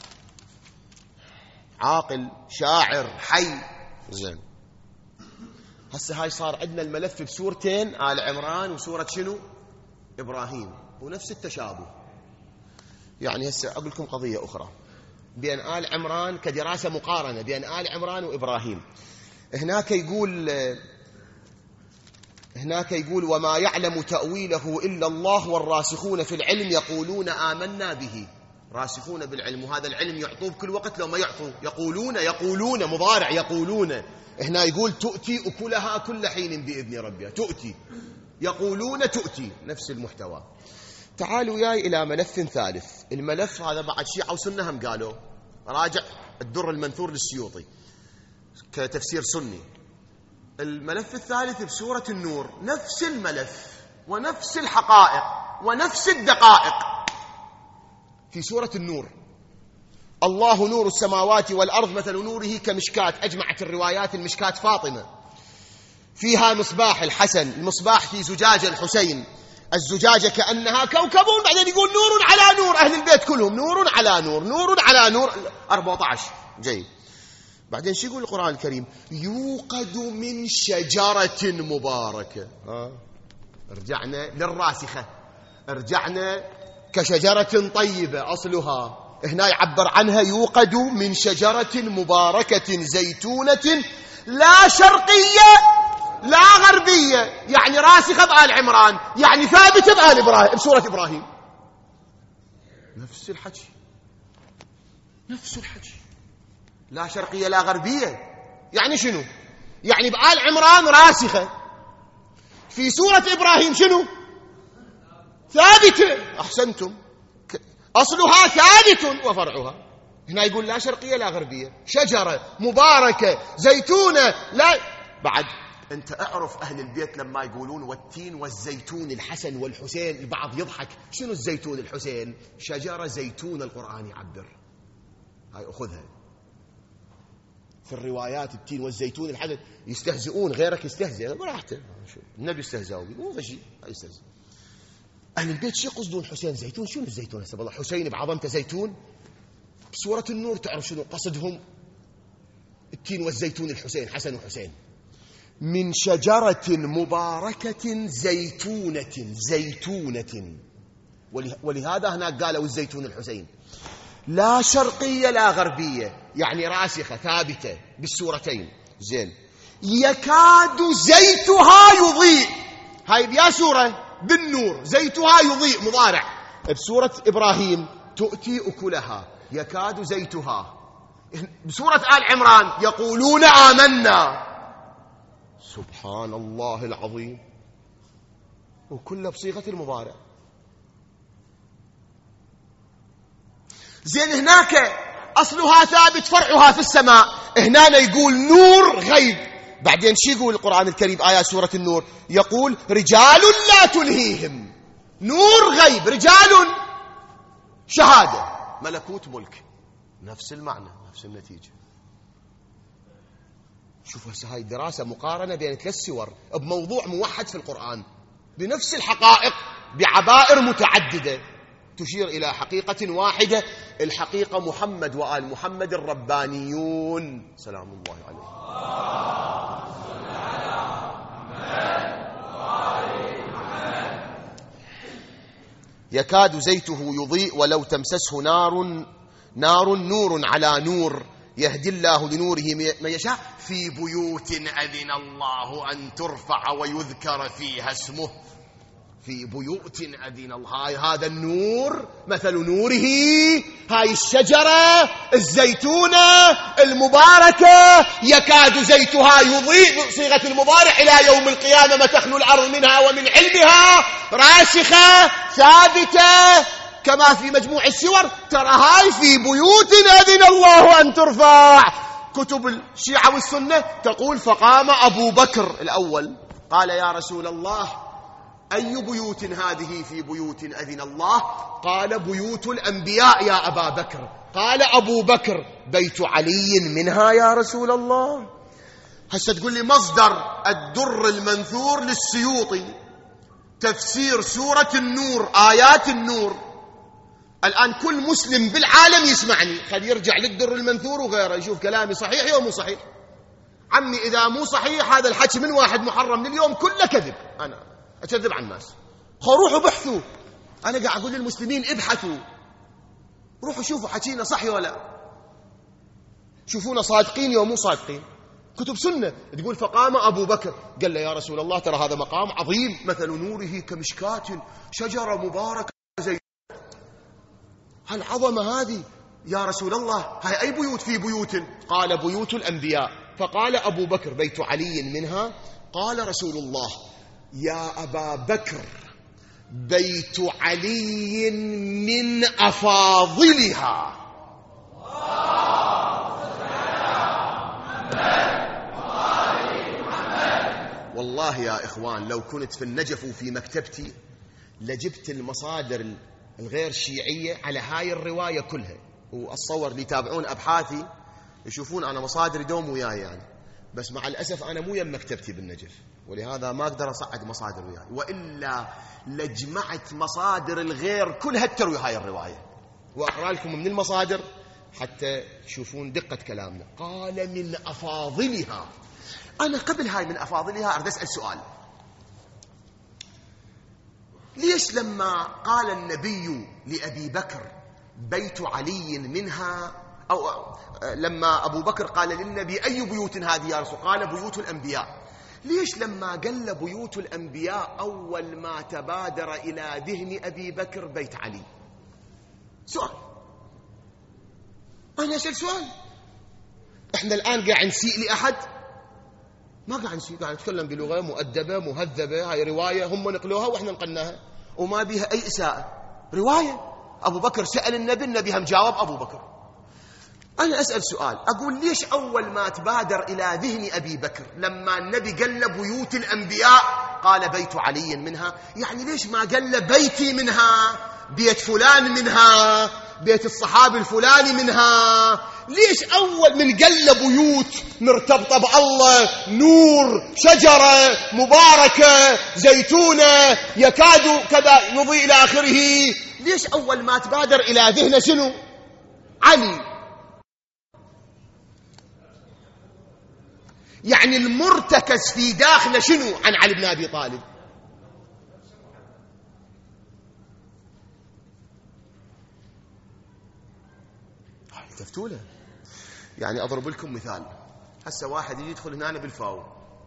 عاقل، شاعر، حي. زين، هسه هاي صار عندنا الملف بسورتين، آل عمران وسورة شنو؟ إبراهيم، ونفس التشابه. يعني هسه أقول لكم قضية أخرى بين آل عمران كدراسة مقارنة بين آل عمران وإبراهيم. هناك يقول وما يعلم تأويله إلا الله والراسخون في العلم يقولون آمنا به. راسخون بالعلم، وهذا العلم يعطوه بكل وقت، لو ما يعطوه يقولون مضارع يقولون. هنا يقول تؤتي أكلها كل حين بإذن ربها، تؤتي، يقولون تؤتي، نفس المحتوى. تعالوا وياي إلى ملف ثالث. الملف هذا بعد شيعة وسنة هم قالوا، راجع الدر المنثور للسيوطي كتفسير سني. الملف الثالث بسورة النور، نفس الملف ونفس الحقائق ونفس الدقائق. في سورة النور الله نور السماوات والأرض مثل نوره كمشكاة. أجمعت الروايات المشكاة فاطمة، فيها مصباح الحسن، المصباح في زجاجة الحسين، الزجاجة كأنها كوكب. بعدين يقول نور على نور، أهل البيت كلهم نور على نور، نور على نور. 14 جيد. بعدين شو يقول القرآن الكريم؟ يوقد من شجرة مباركة. رجعنا للراسخة، رجعنا كشجرة طيبة أصلها. هنا يعبر عنها يوقد من شجرة مباركة زيتونة لا شرقية لا غربية، يعني راسخة بآل عمران، يعني ثابتة بآل إبراهيم، بسورة إبراهيم. نفس الحكي، نفس الحكي، لا شرقية لا غربية. يعني شنو؟ يعني بآل عمران راسخة، في سورة إبراهيم شنو؟ ثابتة. أحسنتم، أصلها ثابت وفرعها. هنا يقول لا شرقية لا غربية، شجرة مباركة زيتونة. لا بعد أنت أعرف أهل البيت لما يقولون والتين والزيتون الحسن والحسين، البعض يضحك. شنو الزيتون الحسين؟ شجرة زيتون القرآن يعبر، هاي أخذها في الروايات. التين والزيتون الحسن يستهزئون، غيرك يستهزئ براحته، النبي استهزأوا به مو شيء يستهزئ. أهل البيت شو يقصدون حسين زيتون؟ شنو الزيتون هسه؟ والله حسين بعظمته زيتون. بسورة النور تعرف شنو قصدهم؟ التين والزيتون الحسين، حسن وحسين. من شجرة مباركة زيتونة. ولهذا هناك قالوا الزيتون الحسين. لا شرقية لا غربية، يعني راسخة ثابتة بالسورتين. زين. يكاد زيتها يضيء، هاي بيا سورة بالنور، زيتها يضيء مضارع. بسورة إبراهيم تؤتي أكلها، يكاد زيتها. بسورة آل عمران يقولون آمنا. سبحان الله العظيم، وكله بصيغة المضارع. زين. هناك أصلها ثابت فرعها في السماء، هنا يقول نور غيب. بعدين شو يقول القرآن الكريم آيات سورة النور؟ يقول رجال لا تلهيهم، نور غيب، رجال شهادة، ملكوت ملك، نفس المعنى نفس النتيجة. شوف هسه هاي دراسة مقارنة بين 3 سور بموضوع موحد في القرآن، بنفس الحقائق بعبائر متعددة تشير إلى حقيقة واحدة. الحقيقة محمد وآل محمد الربانيون سلام الله عليه. يكاد زيته يضيء ولو تمسسه نور على نور يهدي الله لنوره من يشاء في بيوت أذن الله أن ترفع ويذكر فيها اسمه. في بيوت أذن الله، هذا النور مثل نوره. هاي الشجرة الزيتونة المباركة يكاد زيتها يضيء بصيغة المضارع إلى يوم القيامة، ما تخلو الأرض منها ومن علمها، راسخة ثابتة كما في مجموع السور. ترى هاي في بيوت أذن الله أن ترفع. كتب الشيعة والسنة تقول فقام أبو بكر الأول قال يا رسول الله أي بيوت هذه في بيوت أذن الله؟ قال بيوت الأنبياء يا أبا بكر. قال أبو بكر بيت علي منها يا رسول الله. هسه تقول لي مصدر الدر المنثور للسيوطي تفسير سورة النور آيات النور. الآن كل مسلم بالعالم يسمعني خلي يرجع للدر المنثور وغيره يشوف كلامي صحيح أو مو صحيح. عمي إذا مو صحيح هذا الحكي من واحد محرم من اليوم كله كذب، أنا أكذب عن الناس. روحوا بحثوا. أنا قاعد أقول للمسلمين ابحثوا، روحوا شوفوا حكينا صحي ولا شوفونا صادقين يوم مو صادقين. كتب سنة تقول فقام أبو بكر قال له يا رسول الله ترى هذا مقام عظيم، مثل نوره كمشكاة، شجرة مباركة زي هالعظمة هذه يا رسول الله، هاي أي بيوت في بيوت؟ قال بيوت الأنبياء. فقال أبو بكر بيت علي منها. قال رسول الله يا أبا بكر بيت علي من أفاضلها. والله يا إخوان لو كنت في النجف وفي مكتبتي لجبت المصادر الغير شيعية على هاي الرواية كلها، وأتصور اللي يتابعون أبحاثي يشوفون أنا مصادري دوم وياي يعني، بس مع الأسف أنا مو يم مكتبتي بالنجف، ولهذا ما أقدر أصعد مصادر وياي، وإلا لجمعت مصادر الغير كلها تروي هاي الرواية، وأقرأ لكم من المصادر حتى تشوفون دقة كلامنا. قال من أفاضلها. أنا قبل هاي من أفاضلها أريد أسأل سؤال، ليش لما قال النبي لأبي بكر بيت علي منها، أو لما أبو بكر قال للنبي أي بيوت هذه يا رسول؟ قال بيوت الأنبياء. ليش لما قال بيوت الأنبياء أول ما تبادر إلى ذهن أبي بكر بيت علي؟ سؤال، أنا أسأل سؤال. إحنا الآن قاعد نسيء لأحد؟ ما قاعد نسيء، قاعد نتكلم بلغة مؤدبة مهذبة، هاي رواية هم نقلوها وإحنا نقلناها وما بيها أي إساءة، رواية. أبو بكر سأل النبي هم جاوب أبو بكر. أنا أسأل سؤال، أقول ليش أول ما تبادر إلى ذهن أبي بكر لما النبي قال بيوت الأنبياء قال بيت علي منها؟ يعني ليش ما قال بيتي منها، بيت فلان منها، بيت الصحابي الفلاني منها؟ ليش أول من قال بيوت مرتبطة بالله، نور، شجرة مباركة زيتونة يكاد كذا يضيء إلى آخره، ليش أول ما تبادر إلى ذهنه شنو؟ علي. يعني المرتكز في داخله شنو عن علي بن أبي طالب؟ تفتوله. يعني أضرب لكم مثال، هسه واحد يجي يدخل هنا بالفاو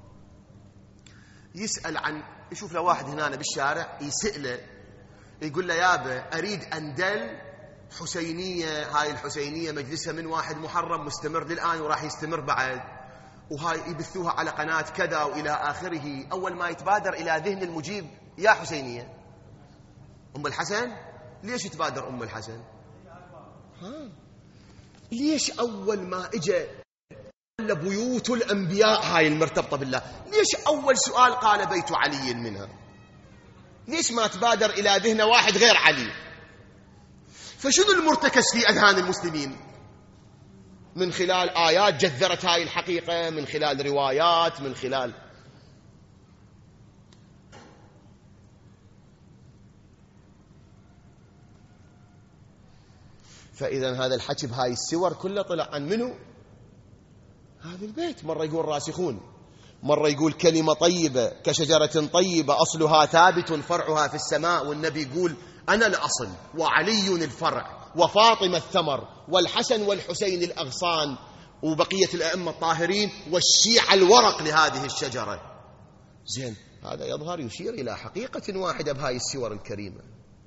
يسأل عن، يشوف له واحد هنا بالشارع يسأله يقول له يابا أريد أندل حسينية، هاي الحسينية مجلسها من 1 محرم مستمر للآن وراح يستمر بعد، وهاي يبثوها على قناة كذا وإلى آخره. أول ما يتبادر إلى ذهن المجيب يا حسينية أم الحسن. ليش تبادر أم الحسن؟ ليش أول ما إجا بيوت الأنبياء هاي المرتبطة بالله، ليش أول سؤال قال بيت علي منها؟ ليش ما تبادر إلى ذهن واحد غير علي؟ فشنو المرتكز في أذهان المسلمين من خلال آيات جذرت هاي الحقيقة، من خلال روايات، من خلال فإذا هذا الحكي بهاي السور كله طلع عن منو؟ هذا البيت. مرة يقول راسخون، مرة يقول كلمة طيبة كشجرة طيبة أصلها ثابت فرعها في السماء، والنبي يقول أنا الأصل وعلي الفرع وفاطمة الثمر والحسن والحسين الأغصان وبقية الأئمة الطاهرين والشيعة الورق لهذه الشجرة. زين، هذا يظهر يشير إلى حقيقة واحدة بهاي السور الكريمة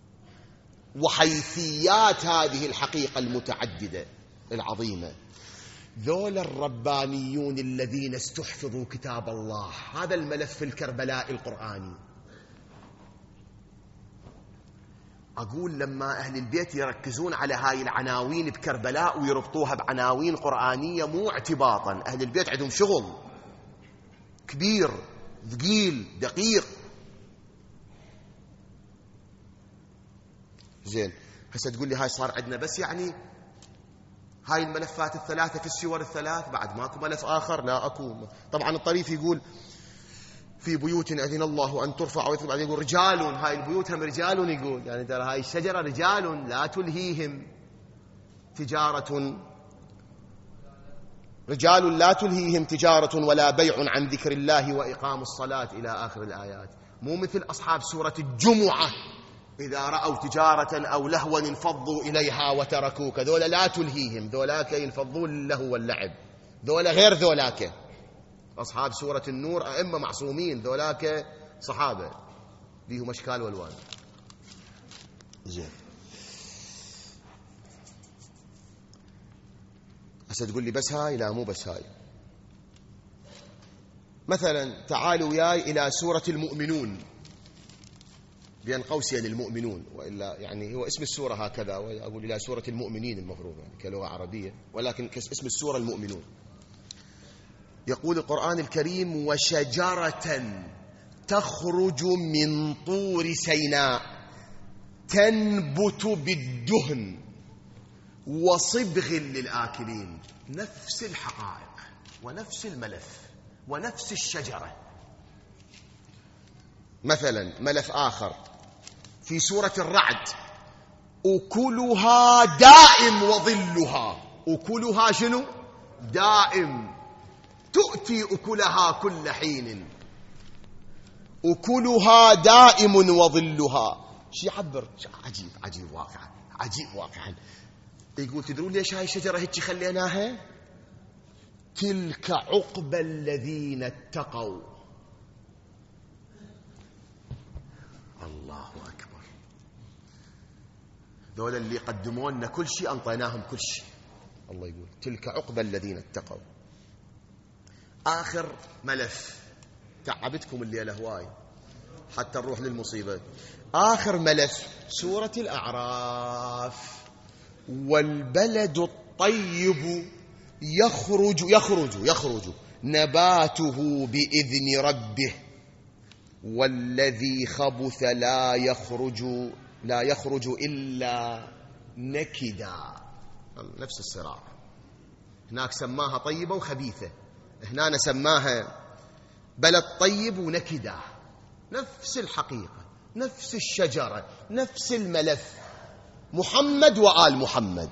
وحيثيات هذه الحقيقة المتعددة العظيمة. ذول الربانيون الذين استحفظوا كتاب الله، هذا الملف الكربلاء القرآني. أقول لما أهل البيت يركزون على هاي العناوين بكربلاء ويربطوها بعناوين قرآنية مو اعتباطا، أهل البيت عندهم شغل كبير ثقيل دقيق. زين، هسه تقول لي هاي صار عندنا بس يعني هاي الملفات الثلاثة في السور الثلاث، بعد ماكو ملف آخر؟ لا أكو. طبعا الطريف يقول في بيوت أذن الله أن ترفع ويذكر، بعدين يقول رجال، هاي البيوت هم رجال، يقول يعني ترى هاي الشجرة رجال لا تلهيهم تجارة، رجال لا تلهيهم تجارة ولا بيع عن ذكر الله وإقام الصلاة إلى آخر الآيات. مو مثل أصحاب سورة الجمعة إذا رأوا تجارة أو لهوا انفضوا إليها وتركوك، ذولا لا تلهيهم، ذولاك ينفضون للهو واللعب، ذولا غير ذولاك. أصحاب سورة النور أئمة معصومين، ذولاك صحابة بيهم أشكال والوان. زين، هسه تقول لي بس هاي؟ لا، مو بس هاي. مثلا تعالوا وياي إلى سورة المؤمنون، بين قوسين المؤمنون، وإلا يعني هو اسم السورة هكذا، وأقول إلى سورة المؤمنين المفروض يعني كلغة عربية، ولكن اسم السورة المؤمنون. يقول القرآن الكريم: وشجرة تخرج من طور سيناء تنبت بالدهن وصبغ للآكلين. نفس الحقائق ونفس الملف ونفس الشجرة. مثلا ملف آخر في سورة الرعد: أكلها دائم وظلها. أكلها شنو؟ دائم، تؤتي أكلها كل حين. أكلها دائم وظلها. شي يعبر عجيب، عجيب واقعا، عجيب واقعا. يقول: تدرون ليش هاي الشجرة هيك خليناها؟ تلك عقبى الذين اتقوا. الله أكبر. دول اللي قدموا لنا كل شيء أنطيناهم كل شيء. الله يقول: تلك عقبى الذين اتقوا. آخر ملف، تعبتكم الليلة هواي حتى نروح للمصيبة. آخر ملف سورة الأعراف: والبلد الطيب يخرج نباته بإذن ربه والذي خبث لا يخرج إلا نكدا. نفس الصراع. هناك سماها طيبة وخبيثة، هنا نسماها بلد طيب ونكدا. نفس الحقيقة، نفس الشجرة، نفس الملف. محمد وآل محمد.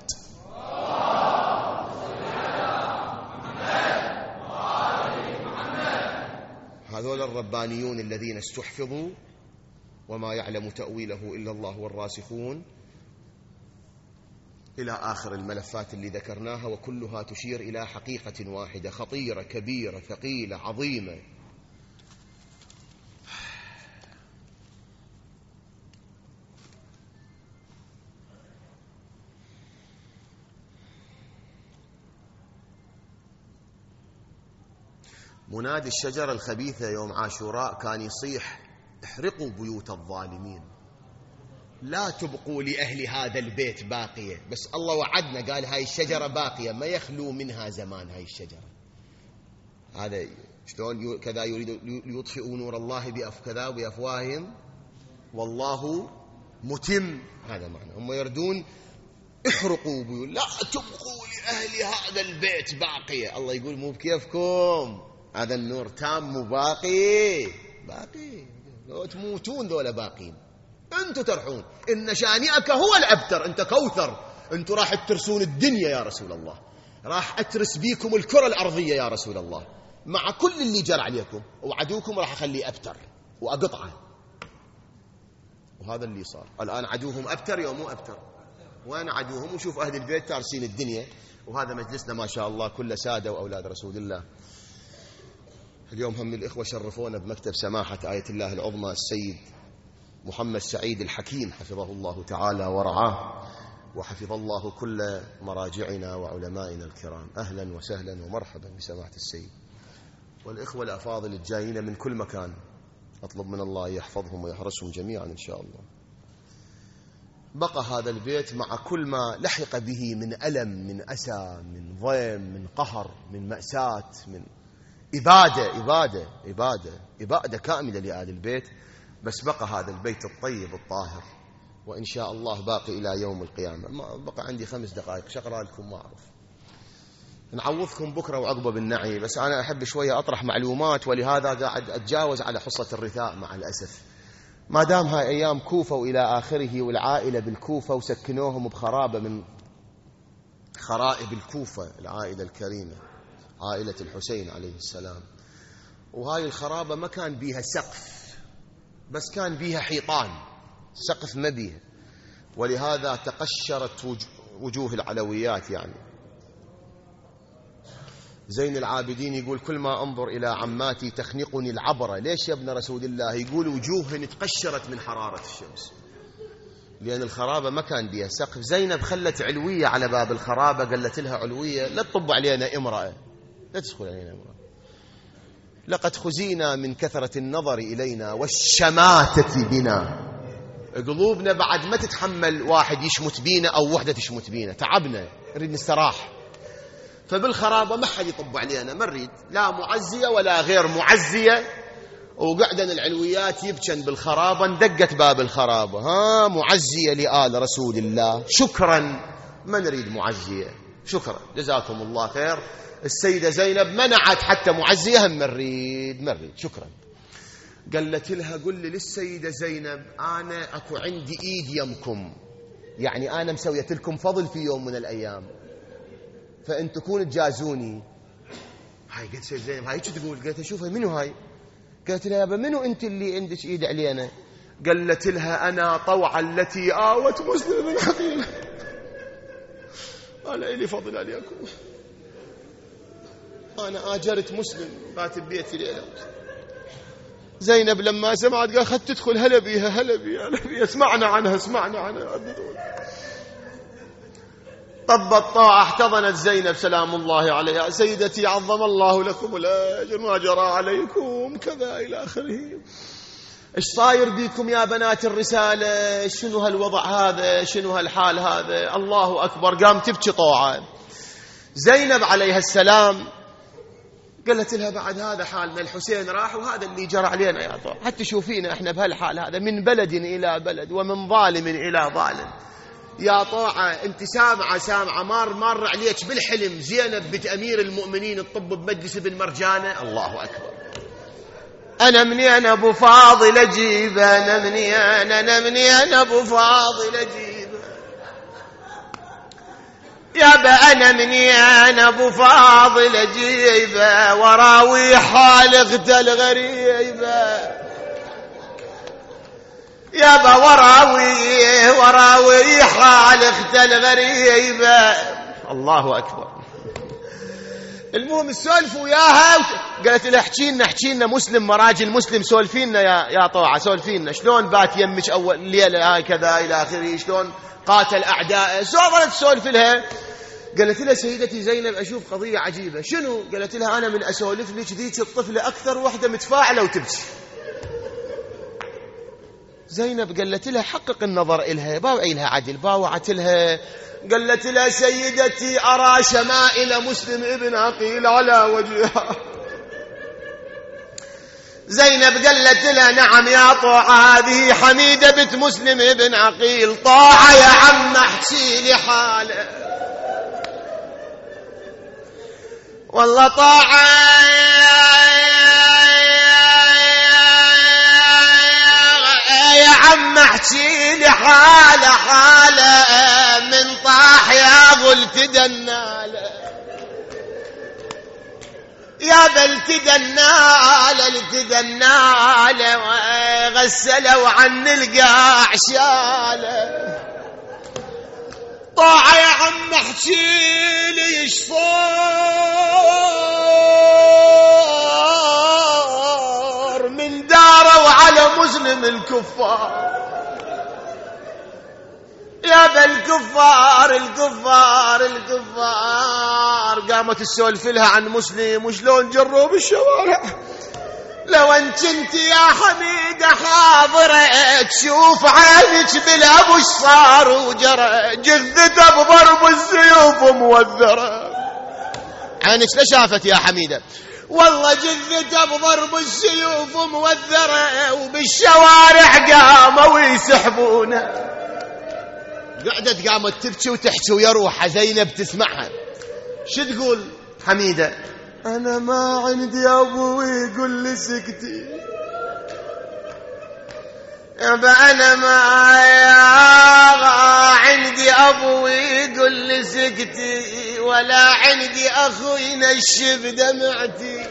هذول الربانيون الذين استحفظوا وما يعلم تأويله إلا الله والراسخون، إلى آخر الملفات اللي ذكرناها، وكلها تشير إلى حقيقة واحدة خطيرة كبيرة ثقيلة عظيمة. منادي الشجرة الخبيثة يوم عاشوراء كان يصيح: احرقوا بيوت الظالمين، لا تبقوا لأهل هذا البيت باقية. بس الله وعدنا، قال هاي الشجرة باقية، ما يخلو منها زمان هاي الشجرة. هذا شلون كذا يريد ليطفئوا نور الله كذا بأفواههم والله متم. هذا معنى هم يردون احرقوا بيوت، لا تبقوا لأهل هذا البيت باقية. الله يقول: مو بكيفكم، هذا النور تام باقي. لو تموتون ذولا باقين، أنتم ترحون. إن شانئك هو الأبتر. أنت كوثر، أنتم راح ترسون الدنيا يا رسول الله، راح أترس بيكم الكرة الأرضية يا رسول الله، مع كل اللي جرى عليكم، وعدوكم راح أخليه أبتر وأقطعه. وهذا اللي صار الآن. عدوهم أبتر يوم مو أبتر. وين عدوهم؟ وشوف أهل البيت تارسين الدنيا. وهذا مجلسنا ما شاء الله كله سادة وأولاد رسول الله. اليوم هم الإخوة شرفونا بمكتب سماحة آية الله العظمى السيد محمد سعيد الحكيم، حفظه الله تعالى ورعاه، وحفظ الله كل مراجعنا وعلمائنا الكرام. أهلا وسهلا ومرحبا بسماحة السيد. والإخوة الأفاضل الجايين من كل مكان، أطلب من الله يحفظهم ويحرسهم جميعا إن شاء الله. بقى هذا البيت مع كل ما لحق به من ألم، من أسى، من ضيم، من قهر، من مأساة، من إبادة كاملة لآل البيت. بس بقى هذا البيت الطيب الطاهر، وإن شاء الله باقي إلى يوم القيامة. ما بقى عندي 5 دقائق، شقرأ لكم ما أعرف، نعوضكم بكرة وعقبة بالنعي. بس أنا أحب شوية أطرح معلومات، ولهذا قاعد أتجاوز على حصة الرثاء مع الأسف. ما دام هاي أيام كوفة وإلى آخره، والعائلة بالكوفة وسكنوهم بخرابة من خرائب الكوفة، العائلة الكريمة عائلة الحسين عليه السلام. وهاي الخرابة ما كان بيها سقف، بس كان بيها حيطان، سقف ما بيها، ولهذا تقشرت وجوه العلويات. يعني زين العابدين يقول كل ما أنظر إلى عماتي تخنقني العبرة. ليش يا ابن رسول الله؟ يقول وجوههن تقشرت من حرارة الشمس، لأن الخرابة ما كان بيها سقف. زينب خلت علوية على باب الخرابة، قالت لها علوية لا تطب علينا امرأة، لا تدخل علينا امرأة، لقد خزينا من كثرة النظر إلينا والشماتة بنا. قلوبنا بعد ما تتحمل واحد يشمت بينا أو وحدة تشمت بينا، تعبنا، نريد نستراح. فبالخرابة ما حد يطب علينا، ما نريد لا معزية ولا غير معزية. وقعدن العلويات يبكن بالخرابة، اندقت باب الخرابة، ها معزية لآل رسول الله، شكرا، ما نريد معزية، شكرا جزاكم الله خير. السيدة زينب منعت حتى معزية، هم نريد شكرا. قالت لها قل لي للسيدة زينب أنا أكو عندي إيد يمكم، يعني أنا مسويت لكم فضل في يوم من الأيام، فإن تكون تجازوني. هاي قلت سيدة زينب هاي شو تقول؟ قالت شوفها منو هاي؟ قالت لها يابا منو أنت اللي عندك إيد علينا؟ قالت لها أنا طوعا التي آوت مسلم بن عقيل، أنا إلي فضل عليكم، أنا آجرت مسلم بات ببيتي ليلة. زينب لما سمعت قال خد تدخل هلا بيها اسمعنا عنها. طب الطاعة احتضنت زينب سلام الله عليها، سيدتي عظم الله لكم الأجر ما جرى عليكم كذا إلى آخره. ايش صاير بيكم يا بنات الرسالة؟ شنو هالوضع هذا؟ شنو هالحال هذا؟ الله أكبر. قام تبكي طوعا. زينب عليها السلام قالت لها بعد هذا حالنا، الحسين راح وهذا اللي جرى علينا يا طوع، حتى شوفينا احنا بهالحال هذا، من بلد إلى بلد ومن ظالم إلى ظالم. يا طوعة انت سامعة مار عليك بالحلم زينب بنت أمير المؤمنين الطب بمجلس بن مرجانة. الله أكبر. أنا منين أبو فاضل أجيب، أنا منين أبو فاضل أجيب يابا، أنا منين أبو فاضل أجيبه، وراوي حال اغتل غريبة يابا، وراوي حال اغتل غريبة. الله أكبر. المهم سولفوا وياها. قالت له احكي لنا مسلم، مراجل مسلم، سولفينا يا طوعة، سولفينا شلون بات يمك أول ليلة هاي كذا إلى آخره، شلون قاتل أعدائه. ظلت تسولف لها. قالت لها سيدتي زينب أشوف قضية عجيبة. شنو؟ قالت لها أنا من أسولف لك ذيك الطفلة أكثر وحدة متفاعلة وتبكي. زينب قالت لها حقق النظر إلها، باوعي لها عدل. باوعت لها قالت لها سيدتي أرى شمائل مسلم ابن عقيل على وجهها. زينب قالت لها نعم يا طوعة، هذه حميدة بنت مسلم ابن عقيل. طوعة يا عم احكي لي حاله. والله طاعة يا عم احكي لي حاله من طاح يا غلت دناله يا بلت دناله غسلوا عن القاع شاله. طاعة يا عم احكي لي صار من داروا على مسلم الكفار يا بالكفار. قامت تسولف لها عن مسلم وشلون جروا بالشوارع. لو انت يا حميدة حاضرة تشوف عينك بالابو صار وجرى، جثته بضرب السيوف موذرة. عينك لشافت يا حميدة؟ والله جثته بضرب السيوف موذرة، وبالشوارع قاموا يسحبونه. قامت تبكي وتحكي ويا روحها. زينب تسمعها. شو تقول حميدة؟ أنا ما عندي أبو يقول لي سكتي يابا، أنا ما عندي أبو يقول لي سكتي، ولا عندي أخو ينشف دمعتي.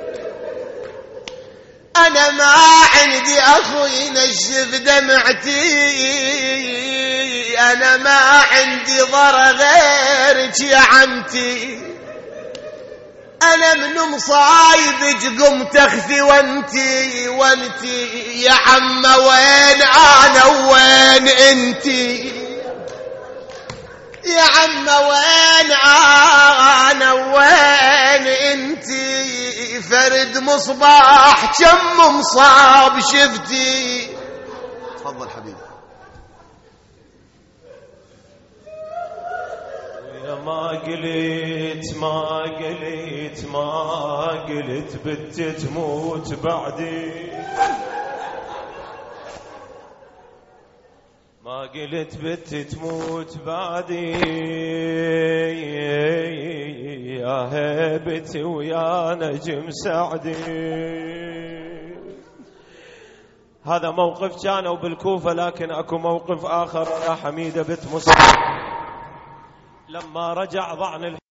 أنا ما عندي أخو ينشف دمعتي، أنا ما عندي ضر غيرك يا عمتي. أنا من مصايبك قمت أخفي وانتي يا عم وين أنا وين انتي يا عم وين أنا وين انتي فرد مصباح كم مصاب شفتي. تفضل حبيبي. ما قلت بنت تموت بعدي، ما قلت بنت تموت بعدي يا هيبتي ويا نجم سعدي. هذا موقف كانوا بالكوفة، لكن اكو موقف آخر يا حميدة بنت مصعب لما رجع ضعن